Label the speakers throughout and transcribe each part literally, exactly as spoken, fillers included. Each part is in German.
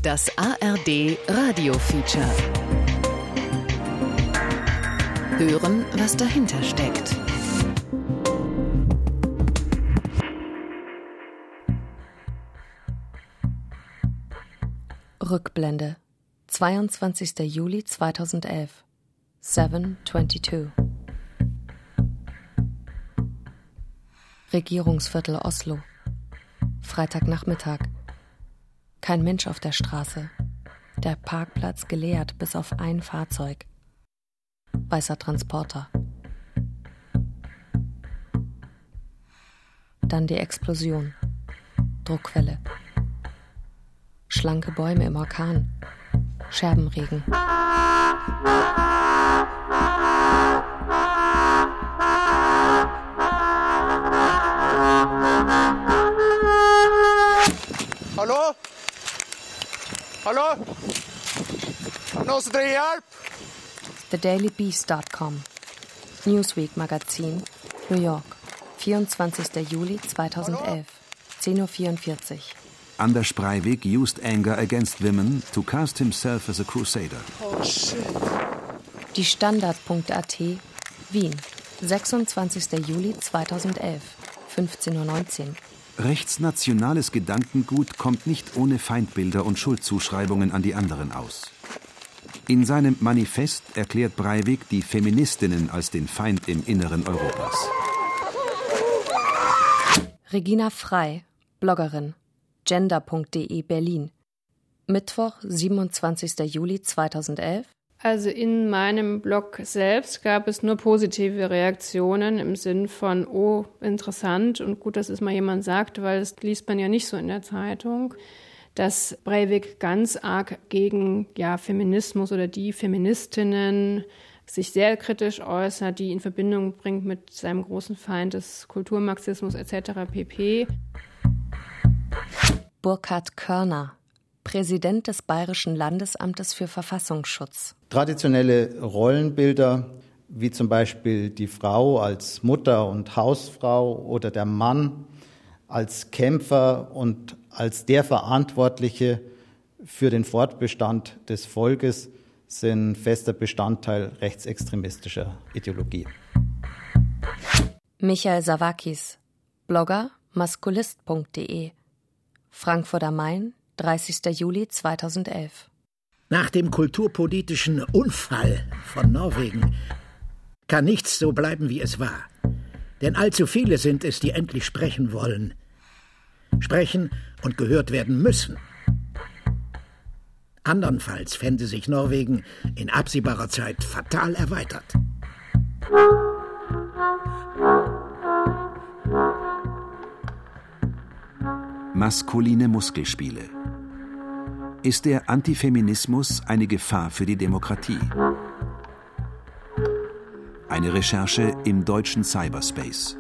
Speaker 1: Das A R D Radio Feature. Hören, was dahinter steckt.
Speaker 2: Rückblende. zweiundzwanzigster Juli zweitausendelf. sieben zweiundzwanzig. Regierungsviertel Oslo. Freitagnachmittag. Kein Mensch auf der Straße. Der Parkplatz geleert bis auf ein Fahrzeug. Weißer Transporter. Dann die Explosion. Druckwelle. Schlanke Bäume im Orkan. Scherbenregen.
Speaker 3: Hallo? Hallo? Nossen dere hjelp?
Speaker 2: The Daily Beast Punkt com. Newsweek Magazin. New York. vierundzwanzigster Juli zweitausendelf. zehn Uhr vierundvierzig.
Speaker 4: Anders Breivik used anger against women to cast himself as a crusader.
Speaker 3: Oh shit.
Speaker 2: Die Standard.at. Wien. sechsundzwanzigster Juli zweitausendelf. fünfzehn Uhr neunzehn.
Speaker 4: Rechtsnationales Gedankengut kommt nicht ohne Feindbilder und Schuldzuschreibungen an die anderen aus. In seinem Manifest erklärt Breivik die Feministinnen als den Feind im Inneren Europas.
Speaker 2: Regina Frei, Bloggerin. Gender.de Berlin. Mittwoch, siebenundzwanzigster Juli zweitausendelf.
Speaker 5: Also in meinem Blog selbst gab es nur positive Reaktionen im Sinn von, oh, interessant und gut, dass es mal jemand sagt, weil das liest man ja nicht so in der Zeitung, dass Breivik ganz arg gegen ja, Feminismus oder die Feministinnen sich sehr kritisch äußert, die in Verbindung bringt mit seinem großen Feind des Kulturmarxismus et cetera pp.
Speaker 2: Burkhard Körner, Präsident des Bayerischen Landesamtes für Verfassungsschutz.
Speaker 6: Traditionelle Rollenbilder, wie zum Beispiel die Frau als Mutter und Hausfrau oder der Mann als Kämpfer und als der Verantwortliche für den Fortbestand des Volkes, sind fester Bestandteil rechtsextremistischer Ideologie.
Speaker 2: Michael Savakis, Blogger maskulist Punkt de. Frankfurt am Main, dreißigster Juli zweitausendelf.
Speaker 7: Nach dem kulturpolitischen Unfall von Norwegen kann nichts so bleiben, wie es war. Denn allzu viele sind es, die endlich sprechen wollen. Sprechen und gehört werden müssen. Andernfalls fände sich Norwegen in absehbarer Zeit fatal erweitert.
Speaker 4: Maskuline Muskelspiele. Ist der Antifeminismus eine Gefahr für die Demokratie? Eine Recherche im deutschen Cyberspace.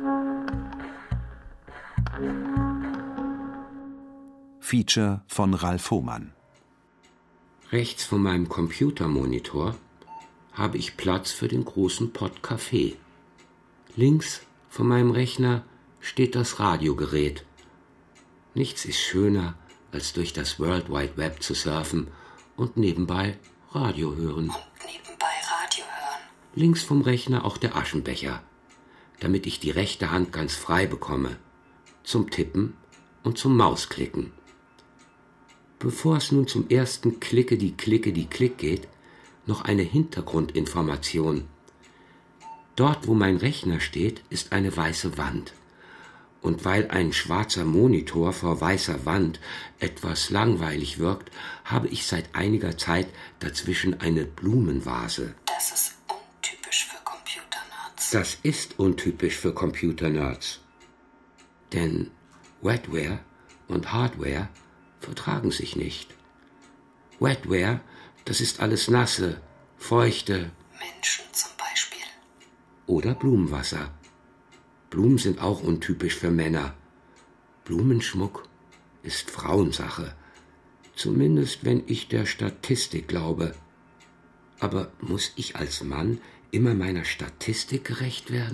Speaker 4: Feature von Ralf Hohmann.
Speaker 8: Rechts von meinem Computermonitor habe ich Platz für den großen Pott Kaffee. Links von meinem Rechner steht das Radiogerät. Nichts ist schöner, als durch das World Wide Web zu surfen und nebenbei Radio hören.
Speaker 2: Und nebenbei Radio hören.
Speaker 8: Links vom Rechner auch der Aschenbecher, damit ich die rechte Hand ganz frei bekomme. Zum Tippen und zum Mausklicken. Bevor es nun zum ersten Klicke-die-Klicke-die-Klick geht, noch eine Hintergrundinformation. Dort, wo mein Rechner steht, ist eine weiße Wand. Und weil ein schwarzer Monitor vor weißer Wand etwas langweilig wirkt, habe ich seit einiger Zeit dazwischen eine Blumenvase.
Speaker 2: Das ist untypisch für Computernerds.
Speaker 8: Das ist untypisch für Computernerds. Denn Wetware und Hardware vertragen sich nicht. Wetware, das ist alles nasse, feuchte
Speaker 2: Menschen zum Beispiel.
Speaker 8: Oder Blumenwasser. Blumen sind auch untypisch für Männer. Blumenschmuck ist Frauensache. Zumindest wenn ich der Statistik glaube. Aber muss ich als Mann immer meiner Statistik gerecht werden?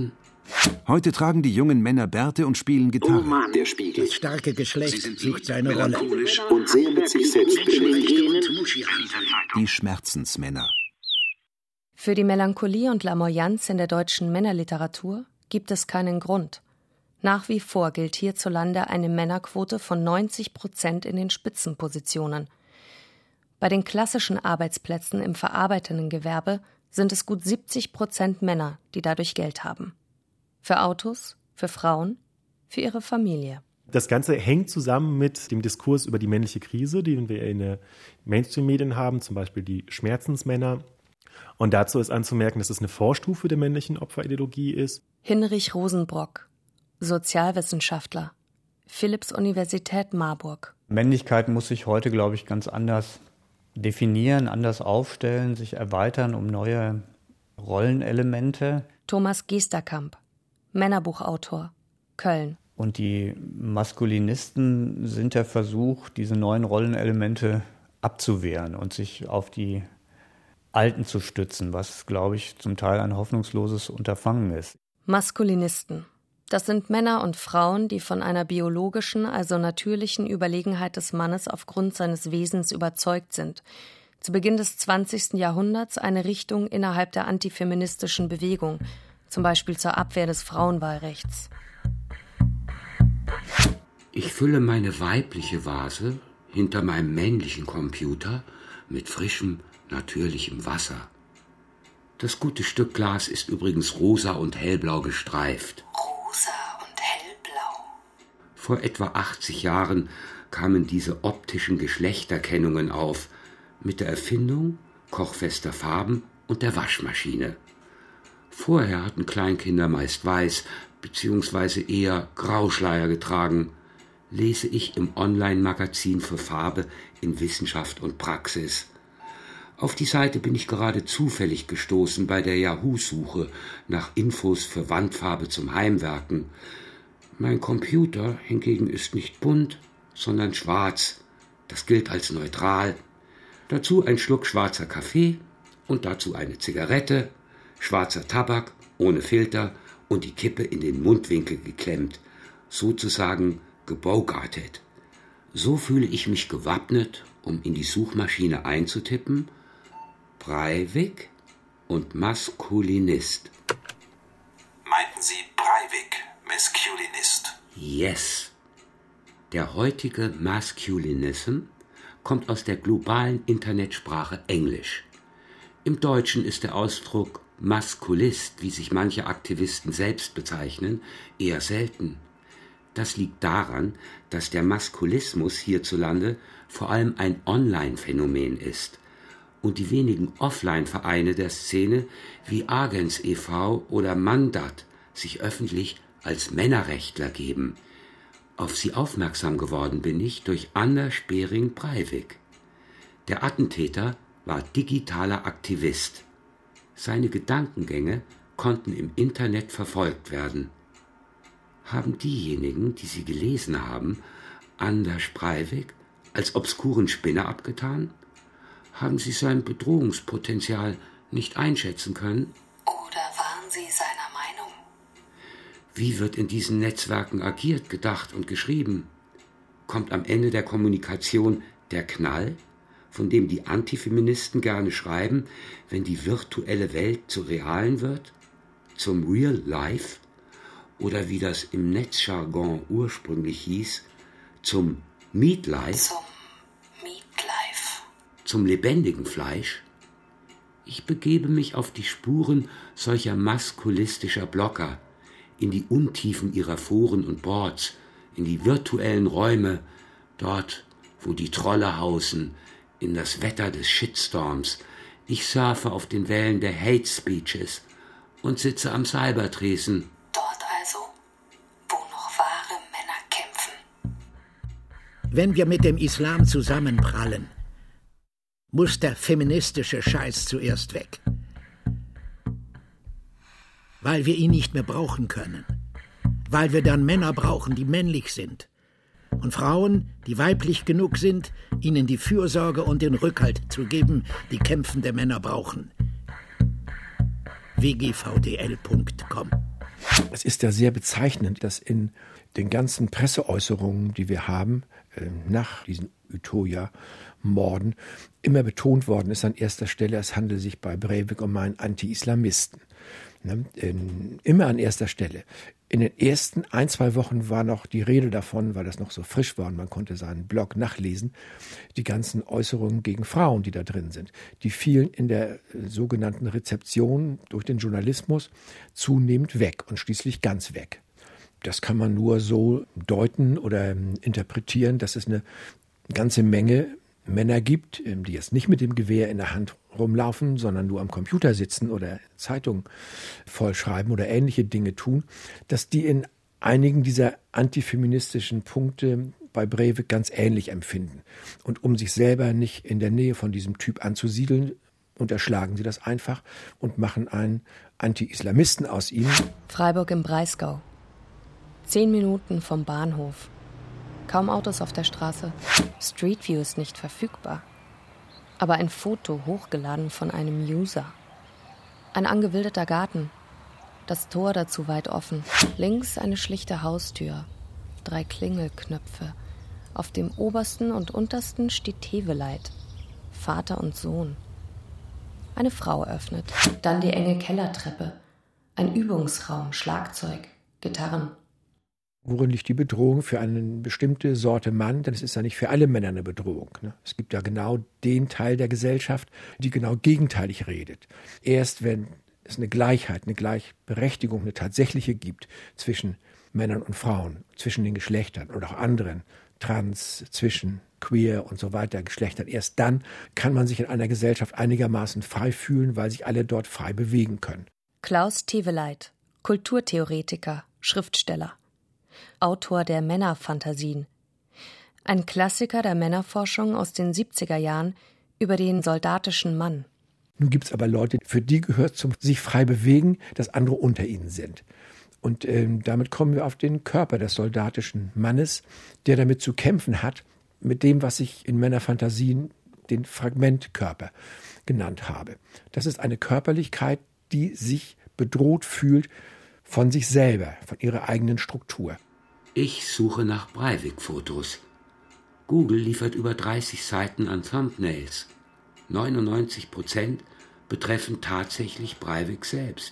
Speaker 4: Heute tragen die jungen Männer Bärte und spielen Gitarre.
Speaker 9: Oh Mann, der Spiegel.
Speaker 7: Das starke Geschlecht sucht seine Rolle.
Speaker 9: Und sehr mit sich selbst beschäftigt.
Speaker 4: Die Schmerzensmänner.
Speaker 2: Für die Melancholie und Lamoyanz in der deutschen Männerliteratur gibt es keinen Grund. Nach wie vor gilt hierzulande eine Männerquote von neunzig Prozent in den Spitzenpositionen. Bei den klassischen Arbeitsplätzen im verarbeitenden Gewerbe sind es gut siebzig Prozent Männer, die dadurch Geld haben. Für Autos, für Frauen, für ihre Familie.
Speaker 10: Das Ganze hängt zusammen mit dem Diskurs über die männliche Krise, den wir in den Mainstream-Medien haben, zum Beispiel die Schmerzensmänner. Und dazu ist anzumerken, dass es eine Vorstufe der männlichen Opferideologie ist.
Speaker 2: Hinrich Rosenbrock, Sozialwissenschaftler, Philipps-Universität Marburg.
Speaker 11: Männlichkeit muss sich heute, glaube ich, ganz anders definieren, anders aufstellen, sich erweitern um neue Rollenelemente.
Speaker 2: Thomas Gesterkamp, Männerbuchautor, Köln.
Speaker 11: Und die Maskulinisten sind der Versuch, diese neuen Rollenelemente abzuwehren und sich auf die Alten zu stützen, was, glaube ich, zum Teil ein hoffnungsloses Unterfangen ist.
Speaker 2: Maskulinisten. Das sind Männer und Frauen, die von einer biologischen, also natürlichen Überlegenheit des Mannes aufgrund seines Wesens überzeugt sind. Zu Beginn des zwanzigsten Jahrhunderts eine Richtung innerhalb der antifeministischen Bewegung, zum Beispiel zur Abwehr des Frauenwahlrechts.
Speaker 8: Ich fülle meine weibliche Vase hinter meinem männlichen Computer mit frischem, natürlichem Wasser. Das gute Stück Glas ist übrigens rosa und hellblau gestreift.
Speaker 1: Rosa und hellblau.
Speaker 8: Vor etwa achtzig Jahren kamen diese optischen Geschlechterkennungen auf, mit der Erfindung kochfester Farben und der Waschmaschine. Vorher hatten Kleinkinder meist weiß bzw. eher Grauschleier getragen, lese ich im Online-Magazin für Farbe in Wissenschaft und Praxis. Auf die Seite bin ich gerade zufällig gestoßen bei der Yahoo-Suche nach Infos für Wandfarbe zum Heimwerken. Mein Computer hingegen ist nicht bunt, sondern schwarz. Das gilt als neutral. Dazu ein Schluck schwarzer Kaffee und dazu eine Zigarette, schwarzer Tabak ohne Filter und die Kippe in den Mundwinkel geklemmt, sozusagen gebogartet. So fühle ich mich gewappnet, um in die Suchmaschine einzutippen: Breivik und Maskulinist.
Speaker 12: Meinten Sie Breivik, Maskulinist?
Speaker 8: Yes. Der heutige Masculinism kommt aus der globalen Internetsprache Englisch. Im Deutschen ist der Ausdruck Maskulist, wie sich manche Aktivisten selbst bezeichnen, eher selten. Das liegt daran, dass der Maskulismus hierzulande vor allem ein Online-Phänomen ist und die wenigen Offline-Vereine der Szene wie Agens e V oder Mandat sich öffentlich als Männerrechtler geben. Auf sie aufmerksam geworden bin ich durch Anders Behring Breivik. Der Attentäter war digitaler Aktivist. Seine Gedankengänge konnten im Internet verfolgt werden. Haben diejenigen, die sie gelesen haben, Anders Breivik als obskuren Spinner abgetan? Haben sie sein Bedrohungspotenzial nicht einschätzen können?
Speaker 1: Oder waren Sie seiner Meinung?
Speaker 8: Wie wird in diesen Netzwerken agiert, gedacht und geschrieben? Kommt am Ende der Kommunikation der Knall, von dem die Antifeministen gerne schreiben, wenn die virtuelle Welt zur realen wird, zum Real Life, oder wie das im Netzjargon ursprünglich hieß, zum Meat Life?
Speaker 1: Zum Meatlife.
Speaker 8: Zum lebendigen Fleisch? Ich begebe mich auf die Spuren solcher maskulistischer Blogger, in die Untiefen ihrer Foren und Boards, in die virtuellen Räume, dort, wo die Trolle hausen, in das Wetter des Shitstorms. Ich surfe auf den Wellen der Hate Speeches und sitze am Cybertresen.
Speaker 1: Dort also, wo noch wahre Männer kämpfen.
Speaker 7: Wenn wir mit dem Islam zusammenprallen, muss der feministische Scheiß zuerst weg. Weil wir ihn nicht mehr brauchen können. Weil wir dann Männer brauchen, die männlich sind. Und Frauen, die weiblich genug sind, ihnen die Fürsorge und den Rückhalt zu geben, die kämpfende Männer brauchen. w g v d l punkt com
Speaker 13: Es ist ja sehr bezeichnend, dass in den ganzen Presseäußerungen, die wir haben, äh, nach diesen Utøya-Morden, immer betont worden ist an erster Stelle, es handele sich bei Breivik um einen Anti-Islamisten. Ne? In, immer an erster Stelle. In den ersten ein, zwei Wochen war noch die Rede davon, weil das noch so frisch war und man konnte seinen Blog nachlesen, die ganzen Äußerungen gegen Frauen, die da drin sind. Die fielen in der äh, sogenannten Rezeption durch den Journalismus zunehmend weg und schließlich ganz weg. Das kann man nur so deuten oder ähm, interpretieren, dass es eine ganze Menge Männer gibt, ähm, die jetzt nicht mit dem Gewehr in der Hand rumlaufen, sondern nur am Computer sitzen oder Zeitungen vollschreiben oder ähnliche Dinge tun, dass die in einigen dieser antifeministischen Punkte bei Breivik ganz ähnlich empfinden. Und um sich selber nicht in der Nähe von diesem Typ anzusiedeln, unterschlagen sie das einfach und machen einen Anti-Islamisten aus ihm.
Speaker 2: Freiburg im Breisgau. Zehn Minuten vom Bahnhof. Kaum Autos auf der Straße. Street View ist nicht verfügbar. Aber ein Foto hochgeladen von einem User. Ein angewildeter Garten. Das Tor dazu weit offen. Links eine schlichte Haustür. Drei Klingelknöpfe. Auf dem obersten und untersten steht Teveleit. Vater und Sohn. Eine Frau öffnet. Dann die enge Kellertreppe. Ein Übungsraum, Schlagzeug, Gitarren.
Speaker 13: Worin liegt die Bedrohung für eine bestimmte Sorte Mann? Denn es ist ja nicht für alle Männer eine Bedrohung. Ne? Es gibt ja genau den Teil der Gesellschaft, die genau gegenteilig redet. Erst wenn es eine Gleichheit, eine Gleichberechtigung, eine tatsächliche gibt zwischen Männern und Frauen, zwischen den Geschlechtern und auch anderen, trans, zwischen, queer und so weiter, Geschlechtern, erst dann kann man sich in einer Gesellschaft einigermaßen frei fühlen, weil sich alle dort frei bewegen können.
Speaker 2: Klaus Teveleit, Kulturtheoretiker, Schriftsteller. Autor der Männerfantasien. Ein Klassiker der Männerforschung aus den siebziger Jahren über den soldatischen Mann.
Speaker 13: Nun gibt es aber Leute, für die gehört zum sich frei bewegen, dass andere unter ihnen sind. Und ähm, damit kommen wir auf den Körper des soldatischen Mannes, der damit zu kämpfen hat, mit dem, was ich in Männerfantasien den Fragmentkörper genannt habe. Das ist eine Körperlichkeit, die sich bedroht fühlt von sich selber, von ihrer eigenen Struktur.
Speaker 8: Ich suche nach Breivik-Fotos. Google liefert über dreißig Seiten an Thumbnails. neunundneunzig Prozent betreffen tatsächlich Breivik selbst.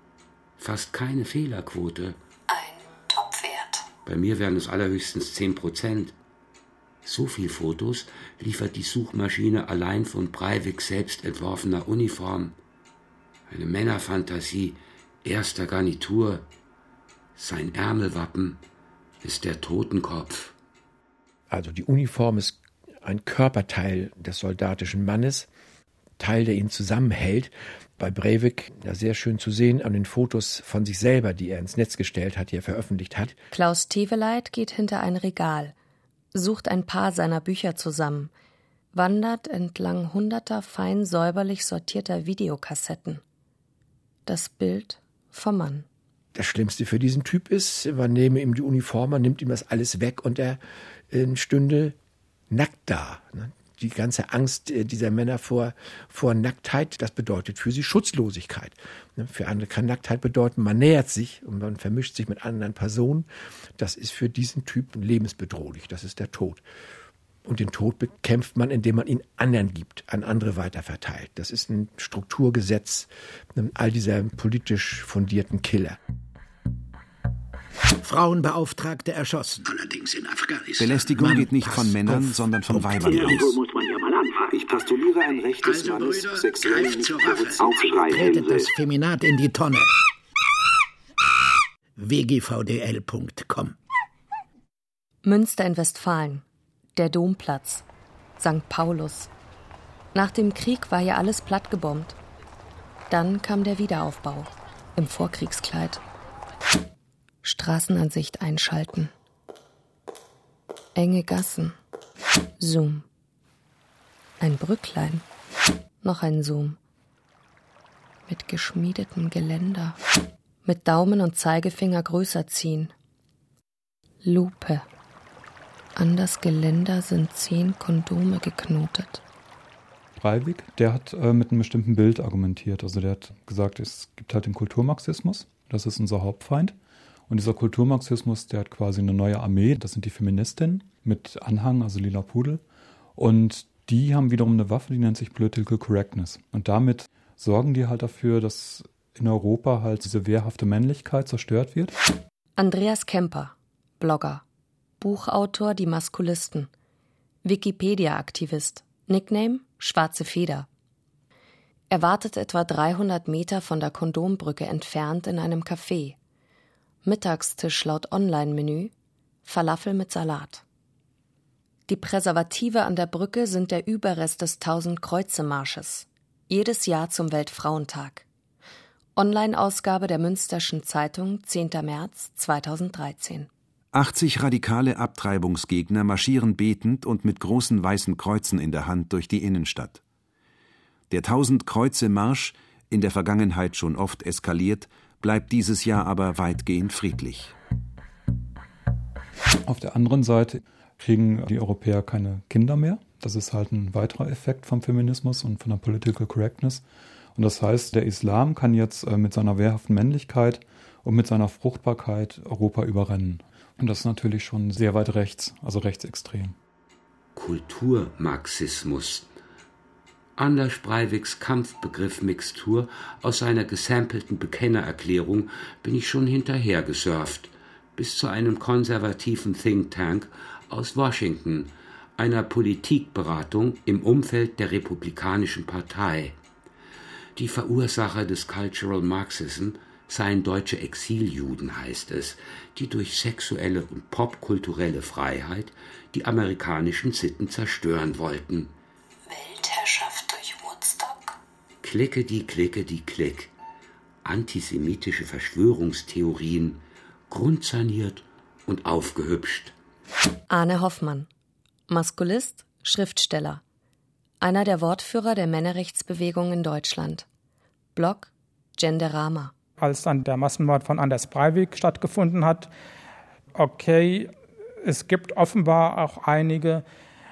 Speaker 8: Fast keine Fehlerquote.
Speaker 1: Ein Topwert.
Speaker 8: Bei mir wären es allerhöchstens zehn Prozent. So viel Fotos liefert die Suchmaschine allein von Breivik selbst entworfener Uniform. Eine Männerfantasie erster Garnitur. Sein Ärmelwappen ist der Totenkopf.
Speaker 13: Also die Uniform ist ein Körperteil des soldatischen Mannes, Teil, der ihn zusammenhält. Bei Breivik ja sehr schön zu sehen an den Fotos von sich selber, die er ins Netz gestellt hat, die er veröffentlicht hat.
Speaker 2: Klaus Teveleit geht hinter ein Regal, sucht ein paar seiner Bücher zusammen, wandert entlang hunderter fein säuberlich sortierter Videokassetten. Das Bild vom Mann.
Speaker 13: Das Schlimmste für diesen Typ ist, man nehme ihm die Uniform, man nimmt ihm das alles weg und er äh, stünde nackt da. Ne? Die ganze Angst dieser Männer vor, vor Nacktheit, das bedeutet für sie Schutzlosigkeit. Ne? Für andere kann Nacktheit bedeuten, man nähert sich und man vermischt sich mit anderen Personen. Das ist für diesen Typen lebensbedrohlich, das ist der Tod. Und den Tod bekämpft man, indem man ihn anderen gibt, an andere weiterverteilt. Das ist ein Strukturgesetz all dieser politisch fundierten Killer.
Speaker 7: Frauenbeauftragte erschossen.
Speaker 14: Allerdings in Afghanistan.
Speaker 4: Belästigung
Speaker 7: Mann,
Speaker 4: geht nicht von Männern,
Speaker 7: auf,
Speaker 4: sondern von
Speaker 7: auf,
Speaker 4: Weibern
Speaker 14: Ja,
Speaker 4: aus.
Speaker 14: so muss man ja mal anfangen.
Speaker 9: Ich postuliere ein Recht des
Speaker 14: Also,
Speaker 9: Mannes,
Speaker 14: Brüder,
Speaker 9: sexuell
Speaker 14: greift
Speaker 9: nicht
Speaker 14: zur Waffe.
Speaker 9: provoziert.
Speaker 7: Tretet das Feminat in die Tonne. w g v d l punkt com
Speaker 2: Münster in Westfalen. Der Domplatz. Sankt Paulus. Nach dem Krieg war hier alles plattgebombt. Dann kam der Wiederaufbau. Im Vorkriegskleid. Straßenansicht einschalten. Enge Gassen. Zoom. Ein Brücklein. Noch ein Zoom. Mit geschmiedetem Geländer. Mit Daumen und Zeigefinger größer ziehen. Lupe. An das Geländer sind zehn Kondome geknotet.
Speaker 15: Breivik, der hat äh, mit einem bestimmten Bild argumentiert. Also der hat gesagt, es gibt halt den Kulturmarxismus Das ist unser Hauptfeind. Und dieser Kulturmarxismus, der hat quasi eine neue Armee. Das sind die Feministinnen mit Anhang, also lila Pudel. Und die haben wiederum eine Waffe, die nennt sich Political Correctness. Und damit sorgen die halt dafür, dass in Europa halt diese wehrhafte Männlichkeit zerstört wird.
Speaker 2: Andreas Kemper, Blogger, Buchautor Die Maskulisten, Wikipedia-Aktivist, Nickname Schwarze Feder. Er wartet etwa dreihundert Meter von der Kondombrücke entfernt in einem Café. Mittagstisch laut Online-Menü, Falafel mit Salat. Die Präservative an der Brücke sind der Überrest des Tausend-Kreuze-Marsches. Jedes Jahr zum Weltfrauentag. Online-Ausgabe der Münsterschen Zeitung, zehnter März zweitausenddreizehn.
Speaker 4: achtzig radikale Abtreibungsgegner marschieren betend und mit großen weißen Kreuzen in der Hand durch die Innenstadt. Der Tausend-Kreuze-Marsch, in der Vergangenheit schon oft eskaliert, bleibt dieses Jahr aber weitgehend friedlich.
Speaker 15: Auf der anderen Seite kriegen die Europäer keine Kinder mehr. Das ist halt ein weiterer Effekt vom Feminismus und von der Political Correctness. Und das heißt, der Islam kann jetzt mit seiner wehrhaften Männlichkeit und mit seiner Fruchtbarkeit Europa überrennen. Und das ist natürlich schon sehr weit rechts, also rechtsextrem.
Speaker 8: Kulturmarxismus. Anders Breiviks Kampfbegriff-Mixtur aus seiner gesampelten Bekennererklärung bin ich schon hinterhergesurft, bis zu einem konservativen Think Tank aus Washington, einer Politikberatung im Umfeld der Republikanischen Partei. Die Verursacher des Cultural Marxism seien deutsche Exiljuden, heißt es, die durch sexuelle und popkulturelle Freiheit die amerikanischen Sitten zerstören wollten.
Speaker 1: Weltherrschaft durch Woodstock?
Speaker 8: Klicke die Klicke die Klick. Antisemitische Verschwörungstheorien, grundsaniert und aufgehübscht.
Speaker 2: Arne Hoffmann, Maskulist, Schriftsteller. Einer der Wortführer der Männerrechtsbewegung in Deutschland. Blog Genderama.
Speaker 16: Als dann der Massenmord von Anders Breivik stattgefunden hat, okay, es gibt offenbar auch einige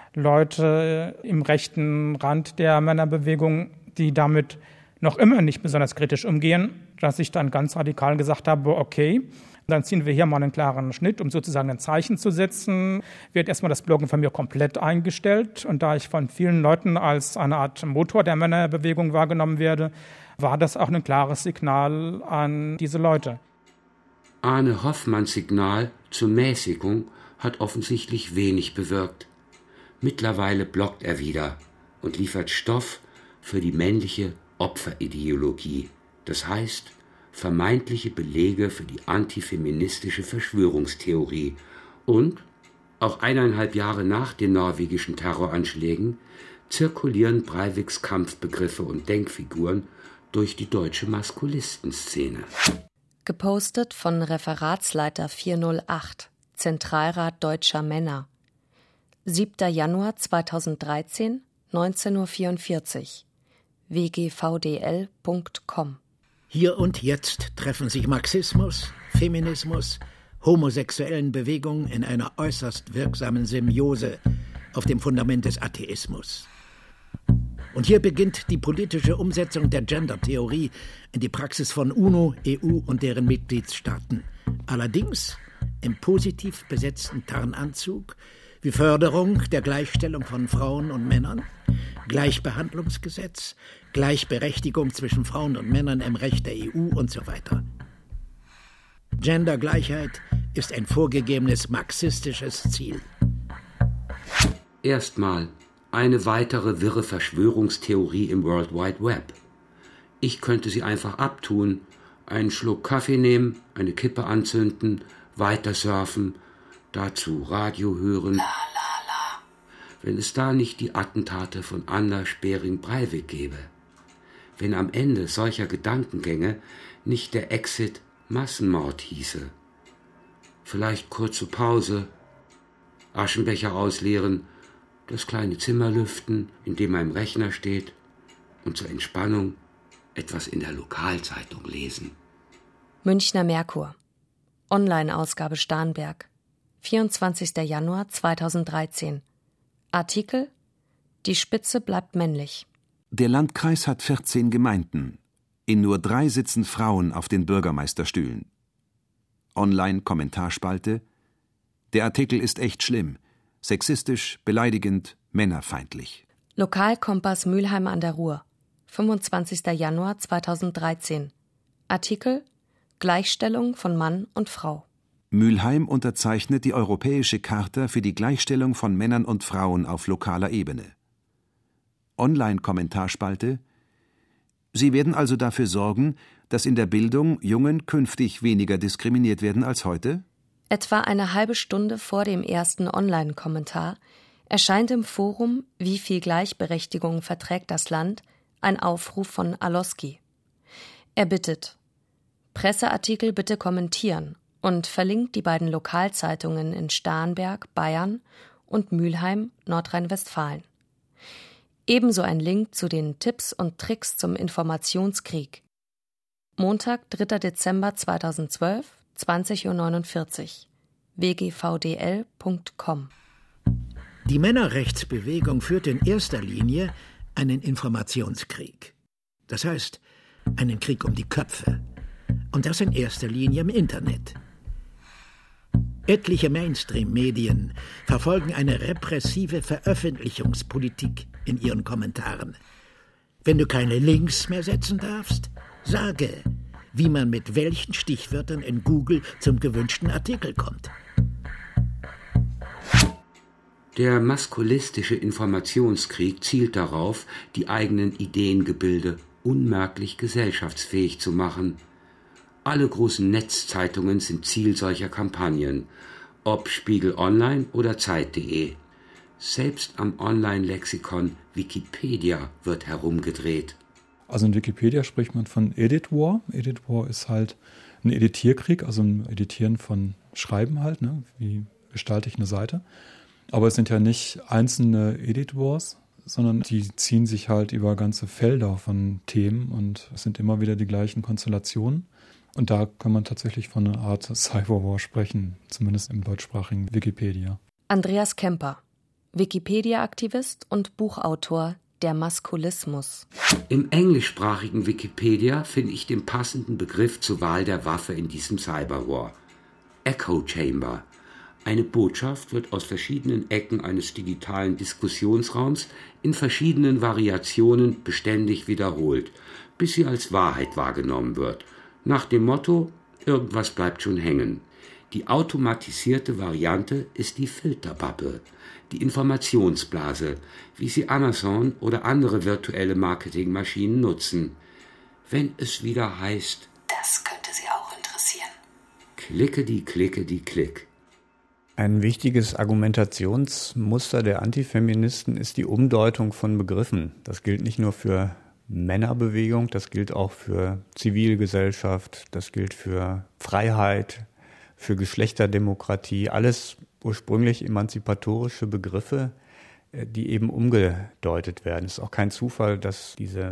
Speaker 16: Leute im rechten Rand der Männerbewegung, die damit noch immer nicht besonders kritisch umgehen, dass ich dann ganz radikal gesagt habe, okay, dann ziehen wir hier mal einen klaren Schnitt, um sozusagen ein Zeichen zu setzen. Wird erstmal das Bloggen von mir komplett eingestellt. Und da ich von vielen Leuten als eine Art Motor der Männerbewegung wahrgenommen werde, war das auch ein klares Signal an diese Leute.
Speaker 8: Arne Hoffmanns Signal zur Mäßigung hat offensichtlich wenig bewirkt. Mittlerweile bloggt er wieder und liefert Stoff für die männliche Opferideologie. Das heißt, vermeintliche Belege für die antifeministische Verschwörungstheorie. Und, auch eineinhalb Jahre nach den norwegischen Terroranschlägen, zirkulieren Breiviks Kampfbegriffe und Denkfiguren durch die deutsche Maskulistenszene.
Speaker 2: Gepostet von Referatsleiter vierhundertacht, Zentralrat Deutscher Männer. siebter Januar zweitausenddreizehn, neunzehn Uhr vierundvierzig. w g v d l punkt com.
Speaker 7: Hier und jetzt treffen sich Marxismus, Feminismus, homosexuellen Bewegungen in einer äußerst wirksamen Symbiose auf dem Fundament des Atheismus. Und hier beginnt die politische Umsetzung der Gender-Theorie in die Praxis von UNO, E U und deren Mitgliedstaaten. Allerdings im positiv besetzten Tarnanzug wie Förderung der Gleichstellung von Frauen und Männern, Gleichbehandlungsgesetz, Gleichberechtigung zwischen Frauen und Männern im Recht der E U und so weiter. Gendergleichheit ist ein vorgegebenes marxistisches Ziel.
Speaker 8: Erstmal eine weitere wirre Verschwörungstheorie im World Wide Web. Ich könnte sie einfach abtun, einen Schluck Kaffee nehmen, eine Kippe anzünden, weiter surfen, dazu Radio hören.
Speaker 1: La, la, la.
Speaker 8: Wenn es da nicht die Attentate von Anders Behring-Breivik gäbe. Wenn am Ende solcher Gedankengänge nicht der Exit Massenmord hieße. Vielleicht kurze Pause, Aschenbecher ausleeren, das kleine Zimmer lüften, in dem mein Rechner steht und zur Entspannung etwas in der Lokalzeitung lesen.
Speaker 2: Münchner Merkur. Online-Ausgabe Starnberg. vierundzwanzigster Januar zweitausenddreizehn. Artikel: Die Spitze bleibt männlich.
Speaker 4: Der Landkreis hat vierzehn Gemeinden. In nur drei sitzen Frauen auf den Bürgermeisterstühlen. Online-Kommentarspalte: Der Artikel ist echt schlimm. Sexistisch, beleidigend, männerfeindlich.
Speaker 2: Lokalkompass Mülheim an der Ruhr, fünfundzwanzigster Januar zweitausenddreizehn. Artikel: Gleichstellung von Mann und Frau.
Speaker 4: Mülheim unterzeichnet die Europäische Charta für die Gleichstellung von Männern und Frauen auf lokaler Ebene. Online-Kommentarspalte: Sie werden also dafür sorgen, dass in der Bildung Jungen künftig weniger diskriminiert werden als heute?
Speaker 2: Etwa eine halbe Stunde vor dem ersten Online-Kommentar erscheint im Forum Wie viel Gleichberechtigung verträgt das Land? Ein Aufruf von Aloski. Er bittet: Presseartikel bitte kommentieren und verlinkt die beiden Lokalzeitungen in Starnberg, Bayern und Mülheim, Nordrhein-Westfalen. Ebenso ein Link zu den Tipps und Tricks zum Informationskrieg. Montag, dritter Dezember zweitausendzwölf, zwanzig Uhr neunundvierzig. w g v d l punkt com.
Speaker 7: Die Männerrechtsbewegung führt in erster Linie einen Informationskrieg. Das heißt, einen Krieg um die Köpfe. Und das in erster Linie im Internet. Etliche Mainstream-Medien verfolgen eine repressive Veröffentlichungspolitik in ihren Kommentaren. Wenn du keine Links mehr setzen darfst, sage, wie man mit welchen Stichwörtern in Google zum gewünschten Artikel kommt.
Speaker 8: Der maskulistische Informationskrieg zielt darauf, die eigenen Ideengebilde unmerklich gesellschaftsfähig zu machen. Alle großen Netzzeitungen sind Ziel solcher Kampagnen, ob Spiegel Online oder Zeit punkt de. Selbst am Online-Lexikon Wikipedia wird herumgedreht.
Speaker 15: Also in Wikipedia spricht man von Edit War. Edit War ist halt ein Editierkrieg, also ein Editieren von Schreiben halt, ne? Wie gestalte ich eine Seite. Aber es sind ja nicht einzelne Edit Wars, sondern die ziehen sich halt über ganze Felder von Themen und es sind immer wieder die gleichen Konstellationen. Und da kann man tatsächlich von einer Art Cyberwar sprechen, zumindest im deutschsprachigen Wikipedia.
Speaker 2: Andreas Kemper, Wikipedia-Aktivist und Buchautor Der Maskulismus.
Speaker 8: Im englischsprachigen Wikipedia finde ich den passenden Begriff zur Wahl der Waffe in diesem Cyberwar: Echo Chamber. Eine Botschaft wird aus verschiedenen Ecken eines digitalen Diskussionsraums in verschiedenen Variationen beständig wiederholt, bis sie als Wahrheit wahrgenommen wird. Nach dem Motto: Irgendwas bleibt schon hängen. Die automatisierte Variante ist die Filterbubble, die Informationsblase, wie sie Amazon oder andere virtuelle Marketingmaschinen nutzen. Wenn es wieder heißt:
Speaker 1: Das könnte Sie auch interessieren.
Speaker 8: Klicke die, klicke die, klick.
Speaker 11: Ein wichtiges Argumentationsmuster der Antifeministen ist die Umdeutung von Begriffen. Das gilt nicht nur für Männerbewegung, das gilt auch für Zivilgesellschaft, das gilt für Freiheit, für Geschlechterdemokratie, alles ursprünglich emanzipatorische Begriffe, die eben umgedeutet werden. Es ist auch kein Zufall, dass diese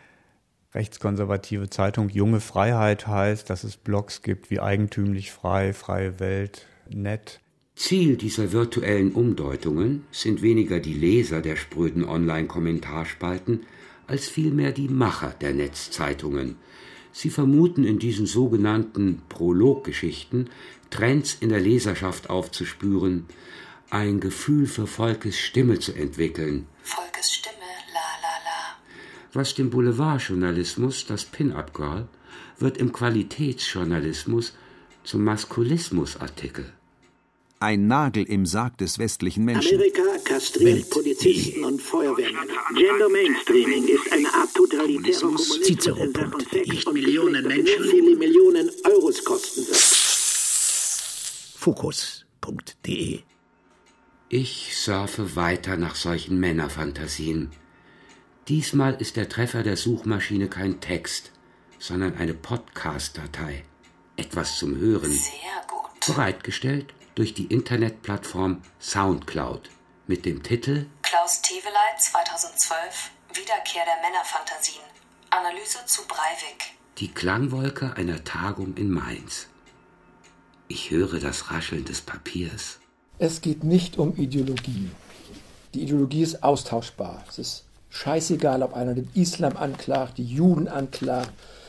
Speaker 11: rechtskonservative Zeitung Junge Freiheit heißt, dass es Blogs gibt wie Eigentümlich Frei, Freie Welt, Net.
Speaker 8: Ziel dieser virtuellen Umdeutungen sind weniger die Leser der spröden Online-Kommentarspalten, als vielmehr die Macher der Netzzeitungen. Sie vermuten in diesen sogenannten Prologgeschichten Trends in der Leserschaft aufzuspüren, ein Gefühl für Volkes Stimme zu entwickeln.
Speaker 1: Volkes Stimme, la la la.
Speaker 8: Was dem Boulevardjournalismus das Pin-Up-Girl wird im Qualitätsjournalismus zum Maskulismusartikel.
Speaker 4: Ein Nagel im Sarg des westlichen Menschen.
Speaker 14: Amerika kastriert
Speaker 7: Welt.
Speaker 14: Polizisten und Feuerwehrmänner. Gender Mainstreaming ist eine Art totalitärer Kommunismus
Speaker 7: Cicero.
Speaker 14: in Sachen Sex
Speaker 7: Nicht
Speaker 14: und
Speaker 7: Millionen
Speaker 14: Geschlecht, der
Speaker 7: Menschen.
Speaker 14: viele Millionen Euros kosten wird.
Speaker 7: Fokus punkt de.
Speaker 8: Ich surfe weiter nach solchen Männerfantasien. Diesmal ist der Treffer der Suchmaschine kein Text, sondern eine Podcast-Datei. Etwas zum Hören.
Speaker 1: Sehr gut.
Speaker 8: Bereitgestellt durch die Internetplattform Soundcloud mit dem Titel
Speaker 1: Klaus Teveleit zweitausendzwölf, Wiederkehr der Männerfantasien. Analyse zu Breivik.
Speaker 8: Die Klangwolke einer Tagung in Mainz. Ich höre das Rascheln des Papiers.
Speaker 17: Es geht nicht um Ideologie. Die Ideologie ist austauschbar. Es ist scheißegal, ob einer den Islam anklagt, die Juden anklagt,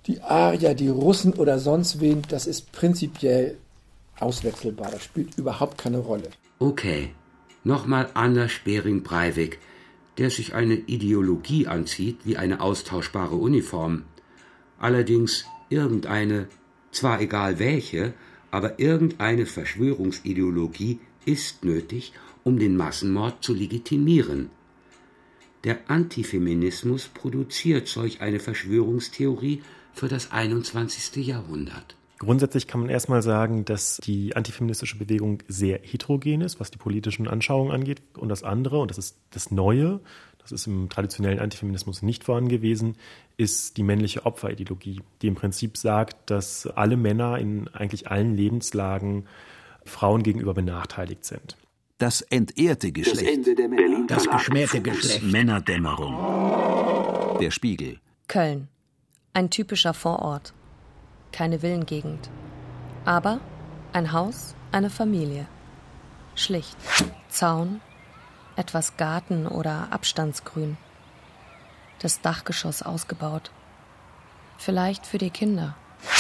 Speaker 17: die Arier, die Russen oder sonst wen, das ist prinzipiell auswechselbar. Das spielt überhaupt keine Rolle.
Speaker 8: Okay, nochmal Anders Behring-Breivik, der sich eine Ideologie anzieht wie eine austauschbare Uniform. Allerdings irgendeine, zwar egal welche, aber irgendeine Verschwörungsideologie ist nötig, um den Massenmord zu legitimieren. Der Antifeminismus produziert solch eine Verschwörungstheorie für das einundzwanzigste Jahrhundert.
Speaker 10: Grundsätzlich kann man erstmal sagen, dass die antifeministische Bewegung sehr heterogen ist, was die politischen Anschauungen angeht. Und das andere, und das ist das Neue, das ist im traditionellen Antifeminismus nicht vorhanden gewesen, ist die männliche Opferideologie, die im Prinzip sagt, dass alle Männer in eigentlich allen Lebenslagen Frauen gegenüber benachteiligt sind.
Speaker 4: Das entehrte Geschlecht.
Speaker 9: Das Ende der Männer.
Speaker 7: Das geschmähte Geschlecht.
Speaker 4: Männerdämmerung. Der Spiegel.
Speaker 2: Köln. Ein typischer Vorort. Keine Villengegend. Aber ein Haus, eine Familie. Schlicht. Zaun, etwas Garten oder Abstandsgrün. Das Dachgeschoss ausgebaut. Vielleicht für die Kinder.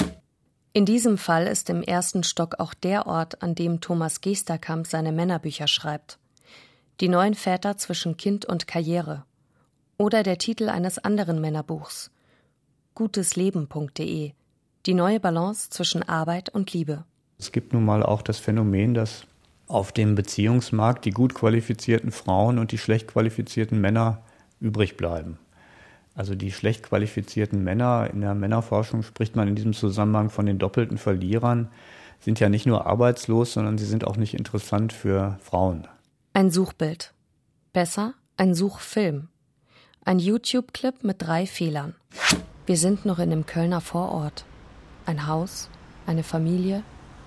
Speaker 2: In diesem Fall ist im ersten Stock auch der Ort, an dem Thomas Gesterkamp seine Männerbücher schreibt. Die neuen Väter zwischen Kind und Karriere. Oder der Titel eines anderen Männerbuchs. gutesleben punkt de. Die neue Balance zwischen Arbeit und Liebe.
Speaker 11: Es gibt nun mal auch das Phänomen, dass auf dem Beziehungsmarkt die gut qualifizierten Frauen und die schlecht qualifizierten Männer übrig bleiben. Also die schlecht qualifizierten Männer, in der Männerforschung spricht man in diesem Zusammenhang von den doppelten Verlierern, sind ja nicht nur arbeitslos, sondern sie sind auch nicht interessant für Frauen.
Speaker 2: Ein Suchbild. Besser, ein Suchfilm. Ein YouTube-Clip mit drei Fehlern. Wir sind noch in dem Kölner Vorort. Ein Haus, eine Familie.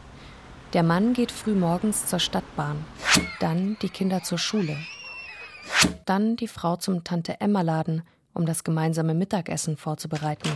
Speaker 2: Der Mann geht früh morgens zur Stadtbahn, dann die Kinder zur Schule, dann die Frau zum Tante-Emma-Laden, um das gemeinsame Mittagessen vorzubereiten.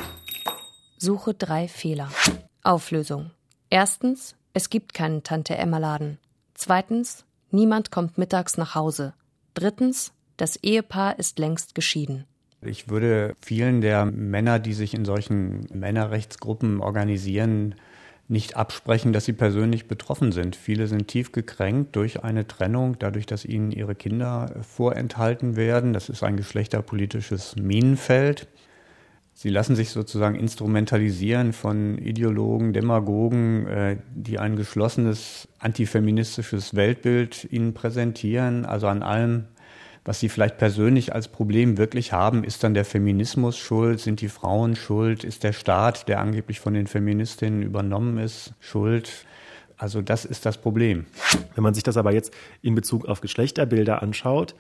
Speaker 2: Suche drei Fehler. Auflösung. Erstens, es gibt keinen Tante-Emma-Laden. Zweitens, niemand kommt mittags nach Hause. Drittens, das Ehepaar ist längst geschieden.
Speaker 11: Ich würde vielen der Männer, die sich in solchen Männerrechtsgruppen organisieren, nicht absprechen, dass sie persönlich betroffen sind. Viele sind tief gekränkt durch eine Trennung, dadurch, dass ihnen ihre Kinder vorenthalten werden. Das ist ein geschlechterpolitisches Minenfeld. Sie lassen sich sozusagen instrumentalisieren von Ideologen, Demagogen, die ein geschlossenes antifeministisches Weltbild ihnen präsentieren. Also an allem, was sie vielleicht persönlich als Problem wirklich haben, ist dann der Feminismus schuld, sind die Frauen schuld, ist der Staat, der angeblich von den Feministinnen übernommen ist, schuld. Also das ist das Problem.
Speaker 10: Wenn man sich das aber jetzt in Bezug auf Geschlechterbilder anschaut,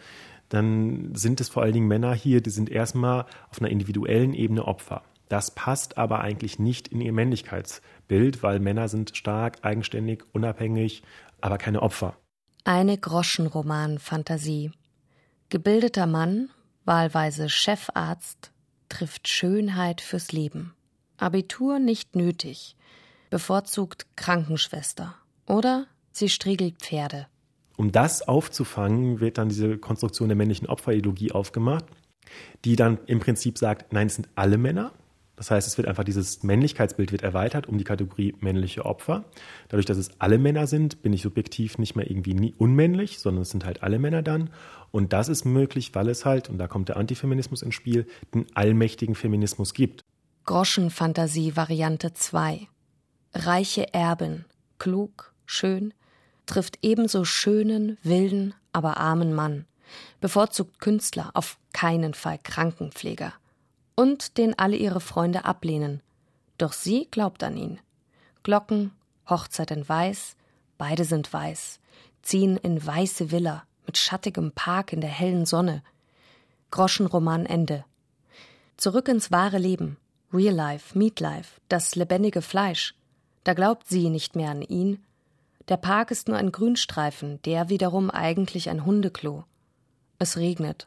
Speaker 10: dann sind es vor allen Dingen Männer hier, die sind erstmal auf einer individuellen Ebene Opfer. Das passt aber eigentlich nicht in ihr Männlichkeitsbild, weil Männer sind stark, eigenständig, unabhängig, aber keine Opfer.
Speaker 2: Eine Groschenroman-Fantasie. Gebildeter Mann, wahlweise Chefarzt, trifft Schönheit fürs Leben. Abitur nicht nötig, bevorzugt Krankenschwester oder sie striegelt Pferde.
Speaker 10: Um das aufzufangen, wird dann diese Konstruktion der männlichen Opferideologie aufgemacht, die dann im Prinzip sagt, nein, es sind alle Männer. Das heißt, es wird einfach dieses Männlichkeitsbild wird erweitert um die Kategorie männliche Opfer. Dadurch, dass es alle Männer sind, bin ich subjektiv nicht mehr irgendwie nie unmännlich, sondern es sind halt alle Männer dann. Und das ist möglich, weil es halt, und da kommt der Antifeminismus ins Spiel, den allmächtigen Feminismus gibt.
Speaker 2: Groschenfantasie Variante zwei. Reiche Erbin, klug, schön, trifft ebenso schönen, wilden, aber armen Mann. Bevorzugt Künstler, auf keinen Fall Krankenpfleger. Und den alle ihre Freunde ablehnen. Doch sie glaubt an ihn. Glocken, Hochzeit in Weiß, beide sind weiß, ziehen in weiße Villa mit schattigem Park in der hellen Sonne. Groschenroman Ende. Zurück ins wahre Leben. Real Life, Meat Life, das lebendige Fleisch. Da glaubt sie nicht mehr an ihn. Der Park ist nur ein Grünstreifen, der wiederum eigentlich ein Hundeklo. Es regnet.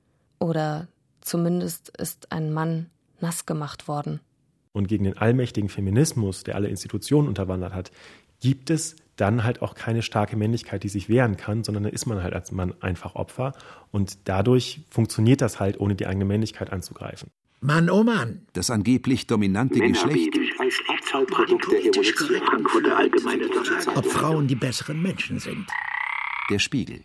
Speaker 2: Oder zumindest ist ein Mann nass gemacht worden.
Speaker 10: Und gegen den allmächtigen Feminismus, der alle Institutionen unterwandert hat, gibt es dann halt auch keine starke Männlichkeit, die sich wehren kann, sondern dann ist man halt als Mann einfach Opfer. Und dadurch funktioniert das halt, ohne die eigene Männlichkeit anzugreifen.
Speaker 7: Mann, oh Mann.
Speaker 4: Das angeblich dominante Geschlecht.
Speaker 14: Als Abfallprodukt der Evolution. Frankfurter Allgemeine Zeitung.
Speaker 7: Ob Frauen die besseren Menschen sind.
Speaker 4: Der Spiegel.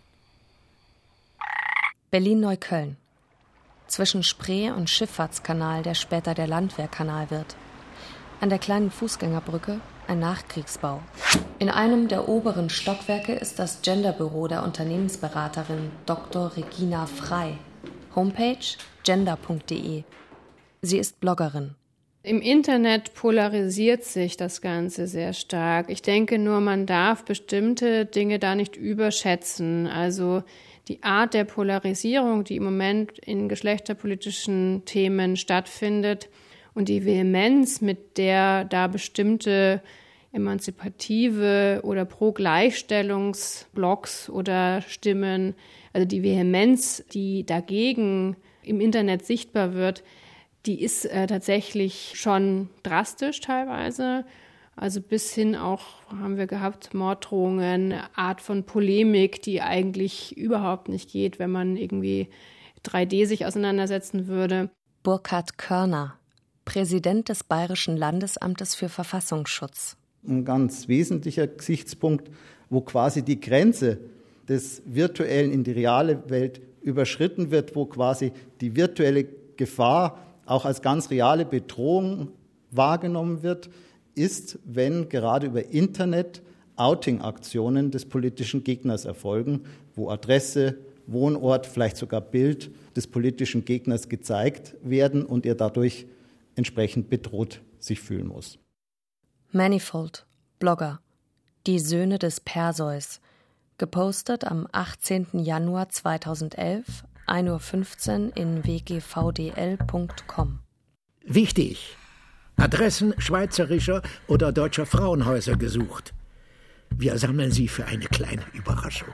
Speaker 2: Berlin-Neukölln. Zwischen Spree und Schifffahrtskanal, der später der Landwehrkanal wird. An der kleinen Fußgängerbrücke ein Nachkriegsbau. In einem der oberen Stockwerke ist das Genderbüro der Unternehmensberaterin Doktor Regina Frei. Homepage gender punkt de. Sie ist Bloggerin.
Speaker 5: Im Internet polarisiert sich das Ganze sehr stark. Ich denke nur, man darf bestimmte Dinge da nicht überschätzen. Also die Art der Polarisierung, die im Moment in geschlechterpolitischen Themen stattfindet und die Vehemenz, mit der da bestimmte emanzipative oder Pro-Gleichstellungs-Blogs oder Stimmen, also die Vehemenz, die dagegen im Internet sichtbar wird, die ist äh, tatsächlich schon drastisch teilweise. Also bis hin auch, haben wir gehabt, Morddrohungen, Art von Polemik, die eigentlich überhaupt nicht geht, wenn man irgendwie drei D sich auseinandersetzen würde.
Speaker 2: Burkhard Körner, Präsident des Bayerischen Landesamtes für Verfassungsschutz.
Speaker 6: Ein ganz wesentlicher Gesichtspunkt, wo quasi die Grenze des Virtuellen in die reale Welt überschritten wird, wo quasi die virtuelle Gefahr auch als ganz reale Bedrohung wahrgenommen wird, ist, wenn gerade über Internet Outing-Aktionen des politischen Gegners erfolgen, wo Adresse, Wohnort, vielleicht sogar Bild des politischen Gegners gezeigt werden und er dadurch entsprechend bedroht sich fühlen muss.
Speaker 2: Manifold, Blogger, die Söhne des Perseus, gepostet am achtzehnten Januar zweitausendelf, ein Uhr fünfzehn in w g v d l punkt com.
Speaker 7: Wichtig: Adressen schweizerischer oder deutscher Frauenhäuser gesucht. Wir sammeln sie für eine kleine Überraschung.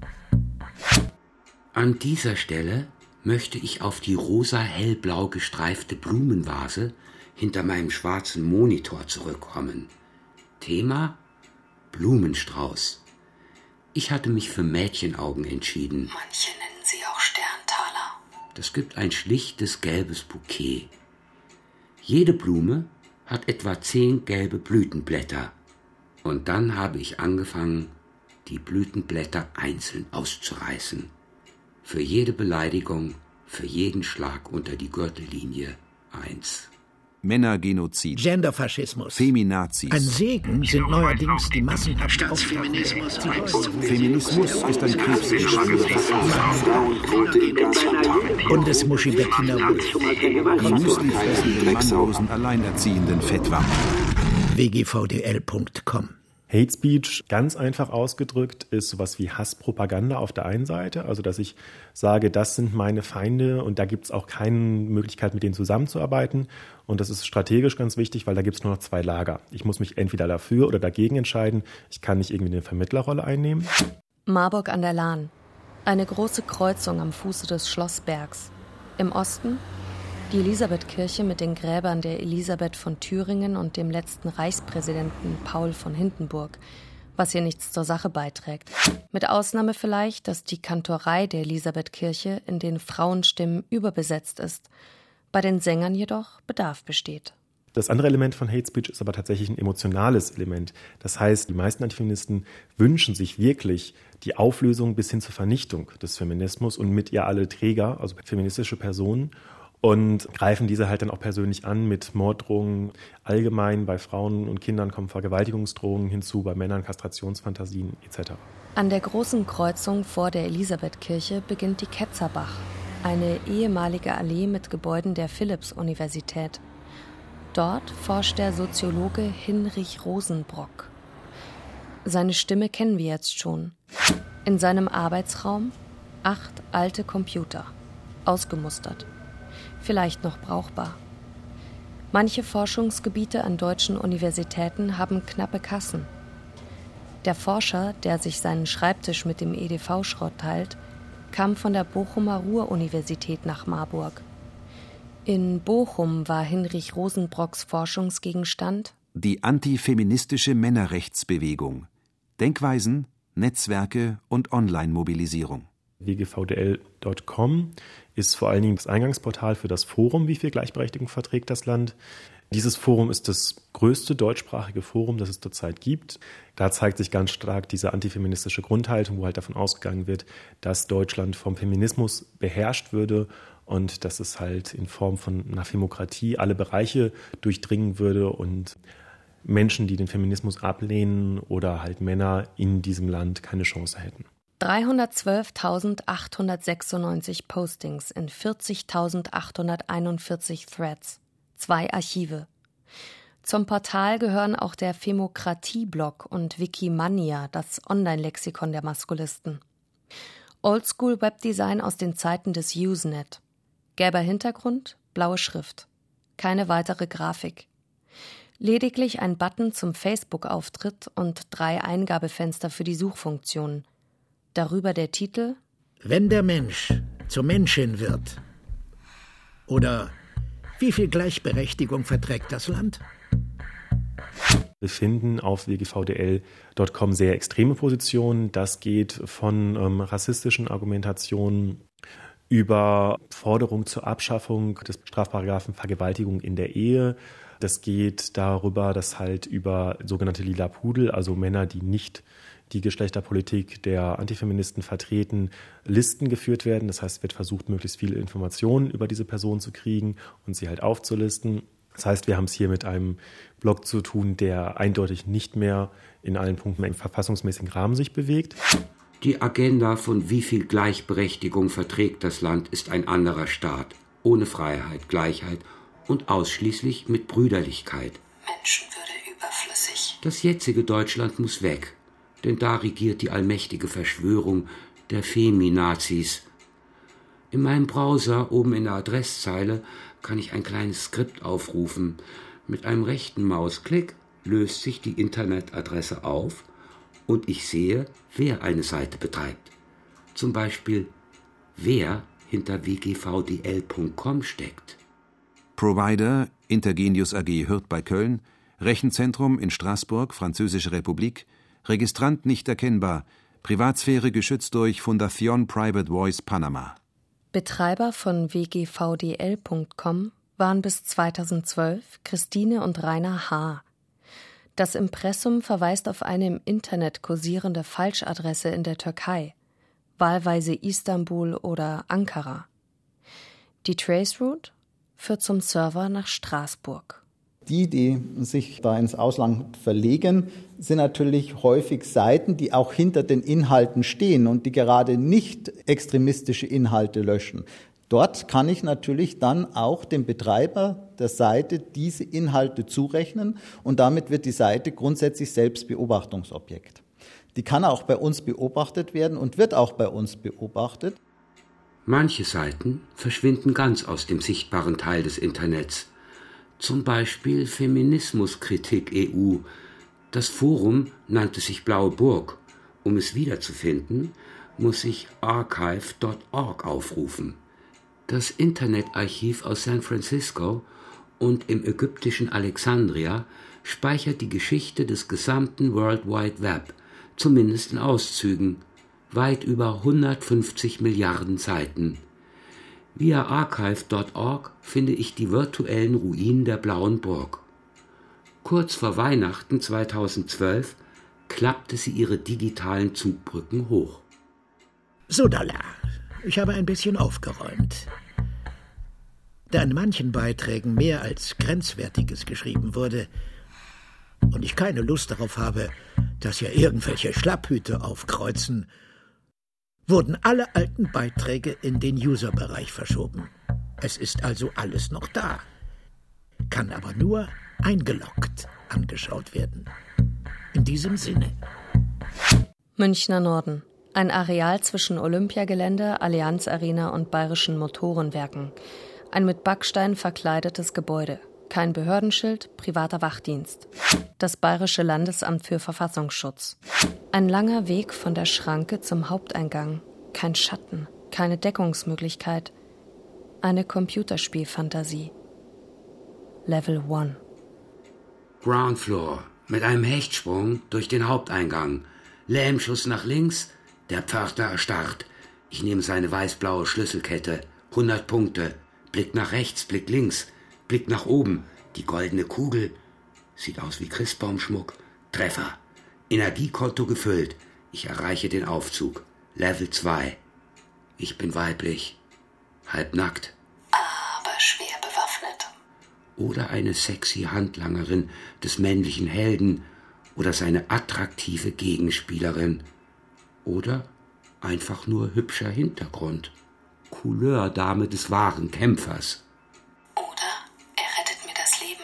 Speaker 8: An dieser Stelle möchte ich auf die rosa-hellblau gestreifte Blumenvase hinter meinem schwarzen Monitor zurückkommen. Thema: Blumenstrauß. Ich hatte mich für Mädchenaugen entschieden.
Speaker 1: Manche nennen sie auch Sterntaler.
Speaker 8: Das gibt ein schlichtes gelbes Bouquet. Jede Blume hat etwa zehn gelbe Blütenblätter. Und dann habe ich angefangen, die Blütenblätter einzeln auszureißen. Für jede Beleidigung, für jeden Schlag unter die Gürtellinie eins.
Speaker 4: Männergenozid,
Speaker 7: Genderfaschismus,
Speaker 4: Feminazis.
Speaker 7: Ein Segen sind neuerdings die massenhafte
Speaker 9: Staatsfeminismus.
Speaker 4: Feminismus ist ein Kriegsgeschwür.
Speaker 7: Bundesmuschi Bettina Wulff.
Speaker 4: Die müslifressenden, mannlosen, alleinerziehenden Fettwampen.
Speaker 7: w g v d l punkt com.
Speaker 10: Hate Speech, ganz einfach ausgedrückt, ist sowas wie Hasspropaganda auf der einen Seite, also dass ich sage, das sind meine Feinde und da gibt es auch keine Möglichkeit, mit denen zusammenzuarbeiten. Und das ist strategisch ganz wichtig, weil da gibt es nur noch zwei Lager. Ich muss mich entweder dafür oder dagegen entscheiden. Ich kann nicht irgendwie eine Vermittlerrolle einnehmen.
Speaker 2: Marburg an der Lahn. Eine große Kreuzung am Fuße des Schlossbergs. Im Osten die Elisabethkirche mit den Gräbern der Elisabeth von Thüringen und dem letzten Reichspräsidenten Paul von Hindenburg, was hier nichts zur Sache beiträgt. Mit Ausnahme vielleicht, dass die Kantorei der Elisabethkirche in den Frauenstimmen überbesetzt ist, bei den Sängern jedoch Bedarf besteht.
Speaker 10: Das andere Element von Hate Speech ist aber tatsächlich ein emotionales Element. Das heißt, die meisten Antifeministen wünschen sich wirklich die Auflösung bis hin zur Vernichtung des Feminismus und mit ihr alle Träger, also feministische Personen, und greifen diese halt dann auch persönlich an mit Morddrohungen. Allgemein bei Frauen und Kindern kommen Vergewaltigungsdrohungen hinzu, bei Männern Kastrationsfantasien et cetera.
Speaker 2: An der großen Kreuzung vor der Elisabethkirche beginnt die Ketzerbach, eine ehemalige Allee mit Gebäuden der Philipps-Universität. Dort forscht der Soziologe Hinrich Rosenbrock. Seine Stimme kennen wir jetzt schon. In seinem Arbeitsraum acht alte Computer, ausgemustert. Vielleicht noch brauchbar. Manche Forschungsgebiete an deutschen Universitäten haben knappe Kassen. Der Forscher, der sich seinen Schreibtisch mit dem E D V-Schrott teilt, kam von der Bochumer Ruhr-Universität nach Marburg. In Bochum war Hinrich Rosenbrocks Forschungsgegenstand
Speaker 4: die antifeministische Männerrechtsbewegung. Denkweisen, Netzwerke und Online-Mobilisierung.
Speaker 10: w g v d l punkt com ist vor allen Dingen das Eingangsportal für das Forum Wie viel Gleichberechtigung verträgt das Land? Dieses Forum ist das größte deutschsprachige Forum, das es zurzeit gibt. Da zeigt sich ganz stark diese antifeministische Grundhaltung, wo halt davon ausgegangen wird, dass Deutschland vom Feminismus beherrscht würde und dass es halt in Form von einer Femokratie alle Bereiche durchdringen würde und Menschen, die den Feminismus ablehnen oder halt Männer in diesem Land keine Chance hätten.
Speaker 2: dreihundertzwölftausendachthundertsechsundneunzig Postings in vierzigtausendachthunderteinundvierzig Threads. Zwei Archive. Zum Portal gehören auch der Femokratie-Blog und Wikimania, das Online-Lexikon der Maskulisten. Oldschool-Webdesign aus den Zeiten des Usenet. Gelber Hintergrund, blaue Schrift. Keine weitere Grafik. Lediglich ein Button zum Facebook-Auftritt und drei Eingabefenster für die Suchfunktion. Darüber der Titel:
Speaker 7: Wenn der Mensch zur Menschin wird. Oder wie viel Gleichberechtigung verträgt das Land?
Speaker 10: Wir finden auf w g v d l punkt com sehr extreme Positionen. Das geht von ähm, rassistischen Argumentationen über Forderung zur Abschaffung des Strafparagraphen Vergewaltigung in der Ehe. Das geht darüber, dass halt über sogenannte Lila Pudel, also Männer, die nicht die Geschlechterpolitik der Antifeministen vertreten, Listen geführt werden. Das heißt, es wird versucht, möglichst viele Informationen über diese Person zu kriegen und sie halt aufzulisten. Das heißt, wir haben es hier mit einem Blog zu tun, der eindeutig nicht mehr in allen Punkten im verfassungsmäßigen Rahmen sich bewegt.
Speaker 8: Die Agenda von wie viel Gleichberechtigung verträgt das Land ist ein anderer Staat, ohne Freiheit, Gleichheit und ausschließlich mit Brüderlichkeit.
Speaker 1: Menschenwürde überflüssig.
Speaker 8: Das jetzige Deutschland muss weg, denn da regiert die allmächtige Verschwörung der Feminazis. In meinem Browser oben in der Adresszeile kann ich ein kleines Skript aufrufen. Mit einem rechten Mausklick löst sich die Internetadresse auf und ich sehe, wer eine Seite betreibt. Zum Beispiel, wer hinter w g v d l punkt com steckt.
Speaker 4: Provider Intergenius A G Hürth bei Köln, Rechenzentrum in Straßburg, Französische Republik, Registrant nicht erkennbar, Privatsphäre geschützt durch Fundación Private Voice Panama.
Speaker 2: Betreiber von w g v d l punkt com waren bis zweitausendzwölf Christine und Rainer H. Das Impressum verweist auf eine im Internet kursierende Falschadresse in der Türkei, wahlweise Istanbul oder Ankara. Die Traceroute führt zum Server nach Straßburg.
Speaker 6: Die, die sich da ins Ausland verlegen, sind natürlich häufig Seiten, die auch hinter den Inhalten stehen und die gerade nicht extremistische Inhalte löschen. Dort kann ich natürlich dann auch dem Betreiber der Seite diese Inhalte zurechnen und damit wird die Seite grundsätzlich selbst Beobachtungsobjekt. Die kann auch bei uns beobachtet werden und wird auch bei uns beobachtet.
Speaker 8: Manche Seiten verschwinden ganz aus dem sichtbaren Teil des Internets. Zum Beispiel Feminismuskritik E U. Das Forum nannte sich Blaue Burg. Um es wiederzufinden, muss ich archive punkt org aufrufen. Das Internetarchiv aus San Francisco und im ägyptischen Alexandria speichert die Geschichte des gesamten World Wide Web, zumindest in Auszügen, weit über hundertfünfzig Milliarden Seiten. Via archive punkt org finde ich die virtuellen Ruinen der Blauen Burg. Kurz vor Weihnachten zweitausendzwölf klappte sie ihre digitalen Zugbrücken hoch.
Speaker 7: So, Dalla, ich habe ein bisschen aufgeräumt. Da in manchen Beiträgen mehr als Grenzwertiges geschrieben wurde und ich keine Lust darauf habe, dass ja irgendwelche Schlapphüte aufkreuzen, wurden alle alten Beiträge in den User-Bereich verschoben. Es ist also alles noch da, kann aber nur eingeloggt angeschaut werden. In diesem Sinne.
Speaker 2: Münchner Norden. Ein Areal zwischen Olympiagelände, Allianz Arena und Bayerischen Motorenwerken. Ein mit Backstein verkleidetes Gebäude. Kein Behördenschild, privater Wachdienst. Das Bayerische Landesamt für Verfassungsschutz. Ein langer Weg von der Schranke zum Haupteingang. Kein Schatten, keine Deckungsmöglichkeit. Eine Computerspielfantasie. Level eins.
Speaker 8: Ground Floor mit einem Hechtsprung durch den Haupteingang. Lähmschuss nach links, der Pförtner erstarrt. Ich nehme seine weiß-blaue Schlüsselkette, hundert Punkte, Blick nach rechts, Blick links, Blick nach oben, die goldene Kugel, sieht aus wie Christbaumschmuck, Treffer, Energiekonto gefüllt, ich erreiche den Aufzug, Level zwei. Ich bin weiblich, halbnackt.
Speaker 1: Aber schwer bewaffnet.
Speaker 8: Oder eine sexy Handlangerin des männlichen Helden oder seine attraktive Gegenspielerin. Oder einfach nur hübscher Hintergrund. Couleurdame des wahren Kämpfers.
Speaker 1: Oder er rettet mir das Leben.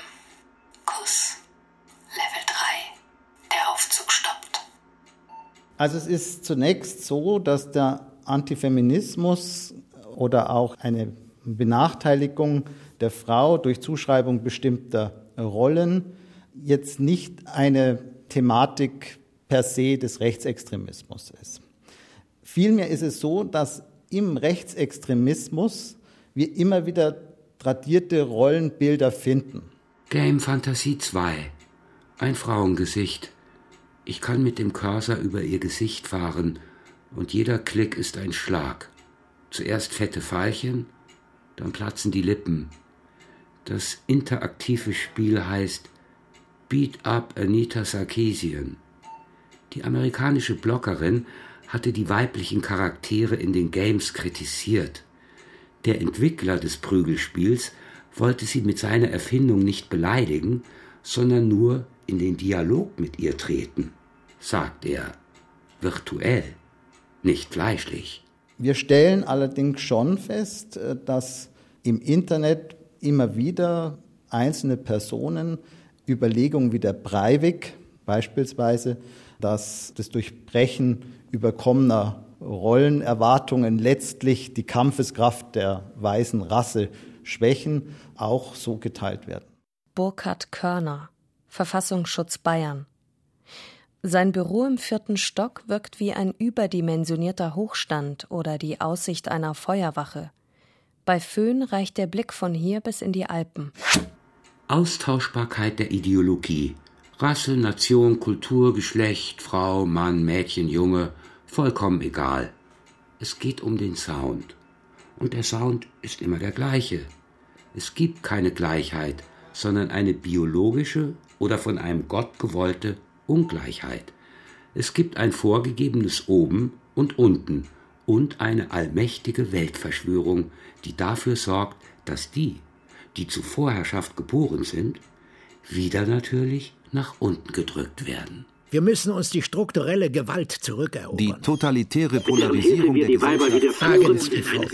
Speaker 1: Kuss. Level drei. Der Aufzug stoppt.
Speaker 6: Also es ist zunächst so, dass der Antifeminismus oder auch eine Benachteiligung der Frau durch Zuschreibung bestimmter Rollen jetzt nicht eine Thematik per se des Rechtsextremismus ist. Vielmehr ist es so, dass im Rechtsextremismus wir immer wieder tradierte Rollenbilder finden.
Speaker 8: Game Fantasie zwei. Ein Frauengesicht. Ich kann mit dem Cursor über ihr Gesicht fahren und jeder Klick ist ein Schlag. Zuerst fette Veilchen, dann platzen die Lippen. Das interaktive Spiel heißt Beat Up Anita Sarkeesian. Die amerikanische Bloggerin hatte die weiblichen Charaktere in den Games kritisiert. Der Entwickler des Prügelspiels wollte sie mit seiner Erfindung nicht beleidigen, sondern nur in den Dialog mit ihr treten, sagt er, virtuell, nicht fleischlich.
Speaker 6: Wir stellen allerdings schon fest, dass im Internet immer wieder einzelne Personen Überlegungen wie der Breivik beispielsweise, dass das Durchbrechen überkommener Rollenerwartungen letztlich die Kampfeskraft der weißen Rasse schwächen, auch so geteilt werden.
Speaker 2: Burkhard Körner, Verfassungsschutz Bayern. Sein Büro im vierten Stock wirkt wie ein überdimensionierter Hochstand oder die Aussicht einer Feuerwache. Bei Föhn reicht der Blick von hier bis in die Alpen.
Speaker 8: Austauschbarkeit der Ideologie. Rasse, Nation, Kultur, Geschlecht, Frau, Mann, Mädchen, Junge, vollkommen egal. Es geht um den Sound. Und der Sound ist immer der gleiche. Es gibt keine Gleichheit, sondern eine biologische oder von einem Gott gewollte Ungleichheit. Es gibt ein vorgegebenes Oben und Unten und eine allmächtige Weltverschwörung, die dafür sorgt, dass die, die zur Vorherrschaft geboren sind, wieder natürlich nach unten gedrückt werden.
Speaker 7: Wir müssen uns die strukturelle Gewalt zurückerobern.
Speaker 4: Die totalitäre Polarisierung der Gesellschaft.
Speaker 7: Fragen ist die Frage.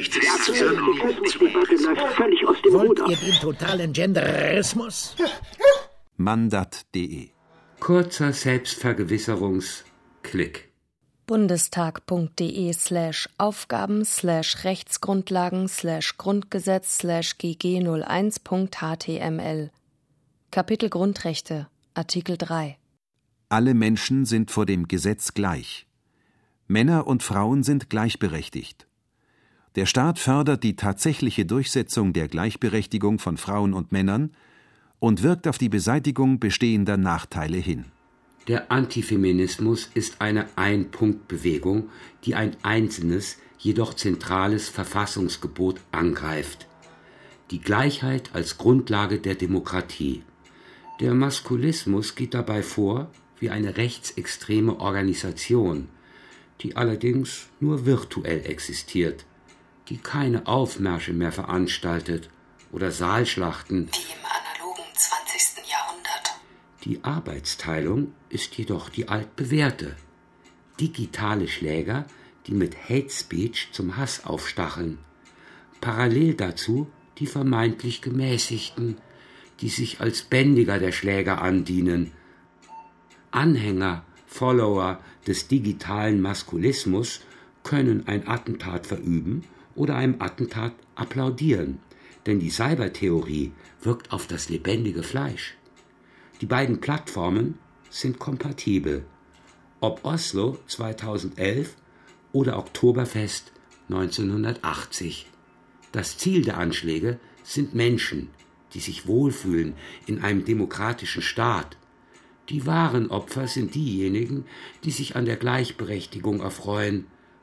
Speaker 7: Wollt ihr den totalen Genderismus?
Speaker 4: Mandat punkt de.
Speaker 8: Kurzer Selbstvergewisserungsklick.
Speaker 2: Bundestag.de slash Aufgaben slash Rechtsgrundlagen slash Grundgesetz slash gg null eins Punkt html. Kapitel Grundrechte, Artikel drei.
Speaker 4: Alle Menschen sind vor dem Gesetz gleich. Männer und Frauen sind gleichberechtigt. Der Staat fördert die tatsächliche Durchsetzung der Gleichberechtigung von Frauen und Männern und wirkt auf die Beseitigung bestehender Nachteile hin.
Speaker 8: Der Antifeminismus ist eine Ein-Punkt-Bewegung, die ein einzelnes, jedoch zentrales Verfassungsgebot angreift. Die Gleichheit als Grundlage der Demokratie. Der Maskulismus geht dabei vor wie eine rechtsextreme Organisation, die allerdings nur virtuell existiert, die keine Aufmärsche mehr veranstaltet oder Saalschlachten.
Speaker 1: Wie im analogen zwanzigsten Jahrhundert.
Speaker 8: Die Arbeitsteilung ist jedoch die altbewährte. Digitale Schläger, die mit Hate Speech zum Hass aufstacheln. Parallel dazu die vermeintlich Gemäßigten, die sich als Bändiger der Schläger andienen. Anhänger, Follower des digitalen Maskulismus können ein Attentat verüben oder einem Attentat applaudieren, denn die Cybertheorie wirkt auf das lebendige Fleisch. Die beiden Plattformen sind kompatibel, ob Oslo zweitausendelf oder Oktoberfest neunzehnhundertachtzig. Das Ziel der Anschläge sind Menschen, die sich wohlfühlen in einem demokratischen Staat. Die wahren Opfer sind diejenigen, die sich an der Gleichberechtigung erfreuen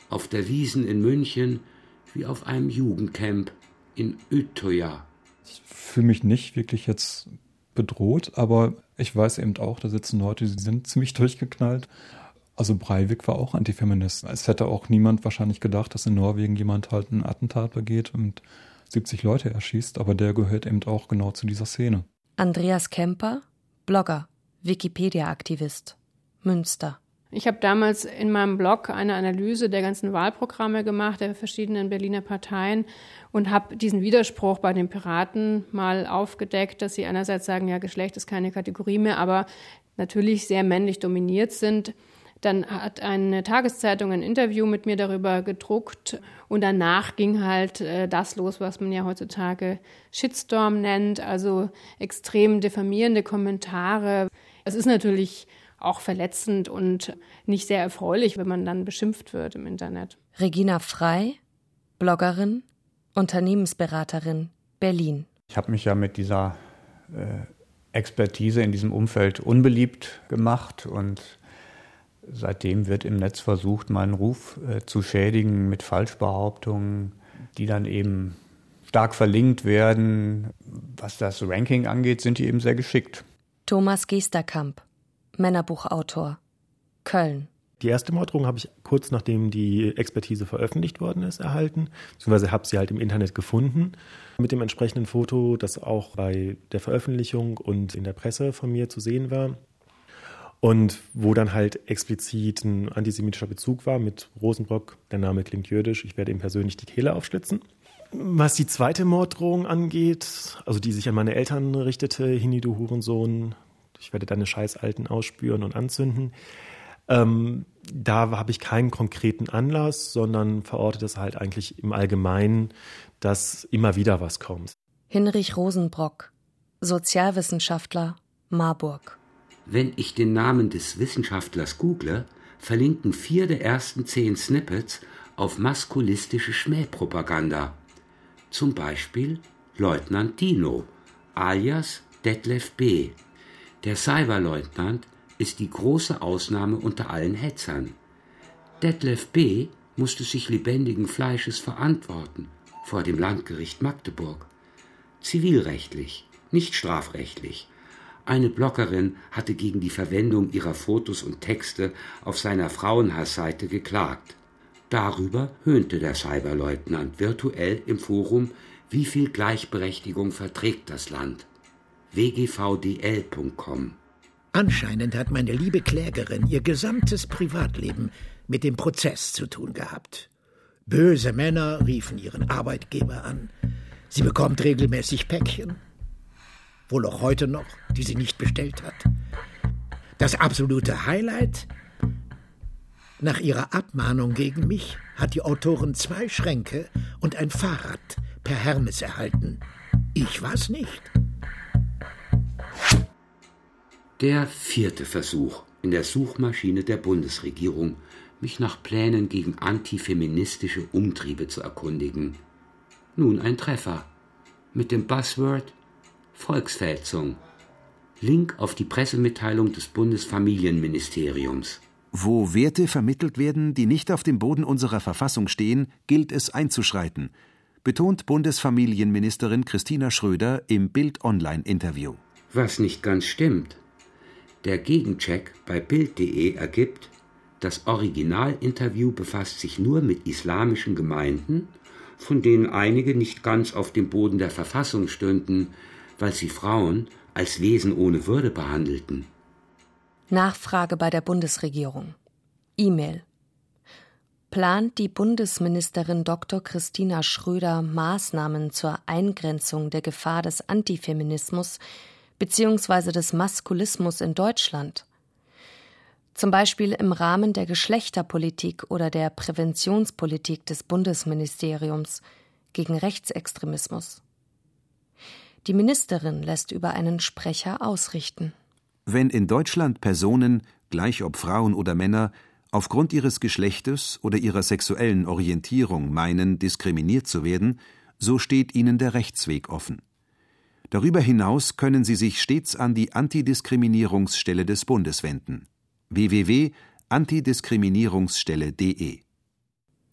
Speaker 8: auf der Wiesn in München wie auf einem Jugendcamp in Utøya.
Speaker 15: Ich fühle mich nicht wirklich jetzt bedroht, aber ich weiß eben auch, da sitzen Leute, die sind ziemlich durchgeknallt. Also Breivik war auch Antifeminist. Es hätte auch niemand wahrscheinlich gedacht, dass in Norwegen jemand halt ein Attentat begeht und siebzig Leute erschießt, aber der gehört eben auch genau zu dieser Szene.
Speaker 2: Andreas Kemper, Blogger, Wikipedia-Aktivist, Münster.
Speaker 5: Ich habe damals in meinem Blog eine Analyse der ganzen Wahlprogramme gemacht, der verschiedenen Berliner Parteien und habe diesen Widerspruch bei den Piraten mal aufgedeckt, dass sie einerseits sagen, ja, Geschlecht ist keine Kategorie mehr, aber natürlich sehr männlich dominiert sind. Dann hat eine Tageszeitung ein Interview mit mir darüber gedruckt und danach ging halt äh, das los, was man ja heutzutage Shitstorm nennt, also extrem diffamierende Kommentare. Es ist natürlich auch verletzend und nicht sehr erfreulich, wenn man dann beschimpft wird im Internet.
Speaker 2: Regina Frey, Bloggerin, Unternehmensberaterin, Berlin.
Speaker 11: Ich habe mich ja mit dieser äh, Expertise in diesem Umfeld unbeliebt gemacht und seitdem wird im Netz versucht, meinen Ruf äh, zu schädigen mit Falschbehauptungen, die dann eben stark verlinkt werden. Was das Ranking angeht, sind die eben sehr geschickt.
Speaker 2: Thomas Gesterkamp, Männerbuchautor, Köln.
Speaker 10: Die erste Morddrohung habe ich kurz nachdem die Expertise veröffentlicht worden ist erhalten, beziehungsweise habe sie halt im Internet gefunden, mit dem entsprechenden Foto, das auch bei der Veröffentlichung und in der Presse von mir zu sehen war. Und wo dann halt explizit ein antisemitischer Bezug war mit Rosenbrock, der Name klingt jüdisch, ich werde ihm persönlich die Kehle aufschlitzen. Was die zweite Morddrohung angeht, also die sich an meine Eltern richtete, Hini, du Hurensohn, ich werde deine Scheißalten ausspüren und anzünden, ähm, da habe ich keinen konkreten Anlass, sondern verorte das halt eigentlich im Allgemeinen, dass immer wieder was kommt.
Speaker 2: Hinrich Rosenbrock, Sozialwissenschaftler, Marburg.
Speaker 8: Wenn ich den Namen des Wissenschaftlers google, verlinken vier der ersten zehn Snippets auf maskulistische Schmähpropaganda. Zum Beispiel Leutnant Dino, alias Detlef B. Der Cyberleutnant ist die große Ausnahme unter allen Hetzern. Detlef B. musste sich lebendigen Fleisches verantworten vor dem Landgericht Magdeburg. Zivilrechtlich, nicht strafrechtlich. Eine Bloggerin hatte gegen die Verwendung ihrer Fotos und Texte auf seiner Frauenhassseite geklagt. Darüber höhnte der Cyberleutnant virtuell im Forum, wie viel Gleichberechtigung verträgt das Land. w g v d l punkt com.
Speaker 7: Anscheinend hat meine liebe Klägerin ihr gesamtes Privatleben mit dem Prozess zu tun gehabt. Böse Männer riefen ihren Arbeitgeber an. Sie bekommt regelmäßig Päckchen. Wohl auch heute noch, die sie nicht bestellt hat. Das absolute Highlight? Nach ihrer Abmahnung gegen mich hat die Autorin zwei Schränke und ein Fahrrad per Hermes erhalten. Ich war's nicht.
Speaker 8: Der vierte Versuch in der Suchmaschine der Bundesregierung, mich nach Plänen gegen antifeministische Umtriebe zu erkundigen. Nun ein Treffer. Mit dem Buzzword Volksverhetzung. Link auf die Pressemitteilung des Bundesfamilienministeriums.
Speaker 4: Wo Werte vermittelt werden, die nicht auf dem Boden unserer Verfassung stehen, gilt es einzuschreiten, betont Bundesfamilienministerin Christina Schröder im Bild-Online-Interview.
Speaker 8: Was nicht ganz stimmt. Der Gegencheck bei Bild punkt de ergibt, das Originalinterview befasst sich nur mit islamischen Gemeinden, von denen einige nicht ganz auf dem Boden der Verfassung stünden, weil sie Frauen als Wesen ohne Würde behandelten.
Speaker 2: Nachfrage bei der Bundesregierung. E-Mail. Plant die Bundesministerin Doktor Christina Schröder Maßnahmen zur Eingrenzung der Gefahr des Antifeminismus bzw. des Maskulismus in Deutschland? Zum Beispiel im Rahmen der Geschlechterpolitik oder der Präventionspolitik des Bundesministeriums gegen Rechtsextremismus. Die Ministerin lässt über einen Sprecher ausrichten.
Speaker 4: Wenn in Deutschland Personen, gleich ob Frauen oder Männer, aufgrund ihres Geschlechtes oder ihrer sexuellen Orientierung meinen, diskriminiert zu werden, so steht ihnen der Rechtsweg offen. Darüber hinaus können sie sich stets an die Antidiskriminierungsstelle des Bundes wenden. w w w punkt antidiskriminierungsstelle punkt de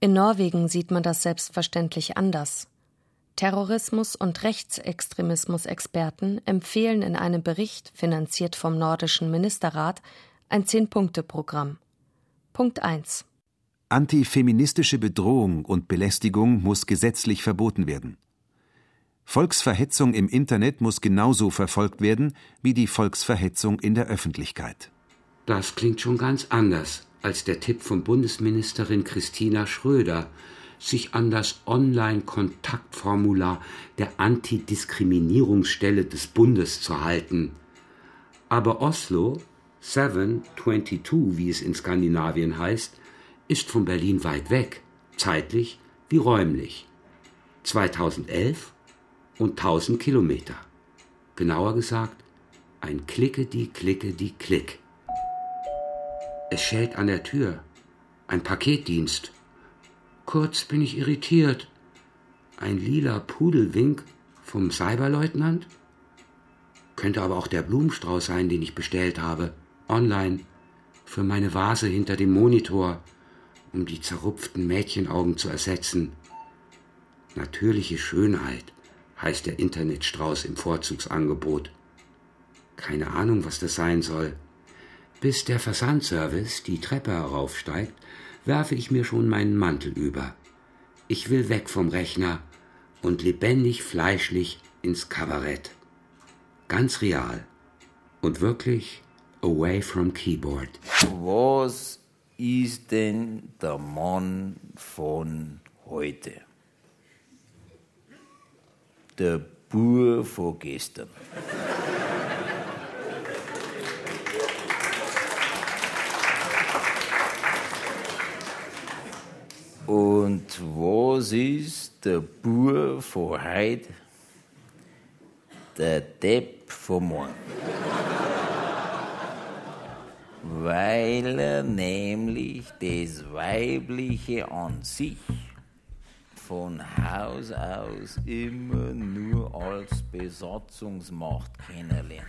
Speaker 2: In Norwegen sieht man das selbstverständlich anders. Terrorismus- und Rechtsextremismus-Experten empfehlen in einem Bericht, finanziert vom Nordischen Ministerrat, ein Zehn-Punkte-Programm. Punkt eins.
Speaker 4: Antifeministische Bedrohung und Belästigung muss gesetzlich verboten werden. Volksverhetzung im Internet muss genauso verfolgt werden wie die Volksverhetzung in der Öffentlichkeit.
Speaker 8: Das klingt schon ganz anders als der Tipp von Bundesministerin Christina Schröder, sich an das Online-Kontaktformular der Antidiskriminierungsstelle des Bundes zu halten. Aber Oslo, sieben zweiundzwanzig, wie es in Skandinavien heißt, ist von Berlin weit weg, zeitlich wie räumlich. zweitausendelf und tausend Kilometer. Genauer gesagt, ein Klicke-die-Klicke-die-Klick. Es schält an der Tür. Ein Paketdienst. Kurz bin ich irritiert. Ein lila Pudelwink vom Cyberleutnant? Könnte aber auch der Blumenstrauß sein, den ich bestellt habe. Online. Für meine Vase hinter dem Monitor. Um die zerrupften Mädchenaugen zu ersetzen. Natürliche Schönheit heißt der Internetstrauß im Vorzugsangebot. Keine Ahnung, was das sein soll. Bis der Versandservice die Treppe heraufsteigt, werfe ich mir schon meinen Mantel über. Ich will weg vom Rechner und lebendig fleischlich ins Kabarett. Ganz real und wirklich away from keyboard.
Speaker 18: Was ist denn der Mann von heute? Der Bur von gestern. Und was ist der Bur von heute? Der Depp von morgen. Weil er nämlich das Weibliche an sich von Haus aus immer nur als Besatzungsmacht kennenlernt.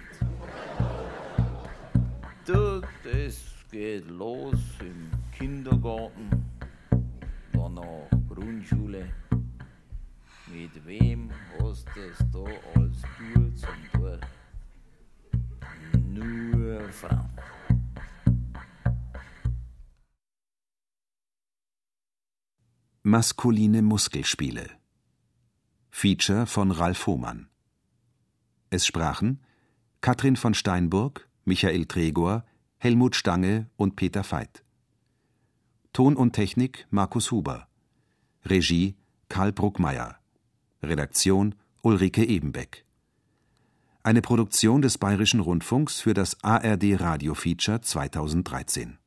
Speaker 18: Du, das geht los im Kindergarten, danach Grundschule. Mit wem hast du es da als Tour zum Tor? Nur Frauen.
Speaker 4: Maskuline Muskelspiele. Feature von Ralf Hohmann. Es sprachen Katrin von Steinburg, Michael Tregor, Helmut Stange und Peter Veit. Ton und Technik Markus Huber. Regie Karl Bruckmeier. Redaktion Ulrike Ebenbeck. Eine Produktion des Bayerischen Rundfunks für das A R D Radio Feature zweitausenddreizehn.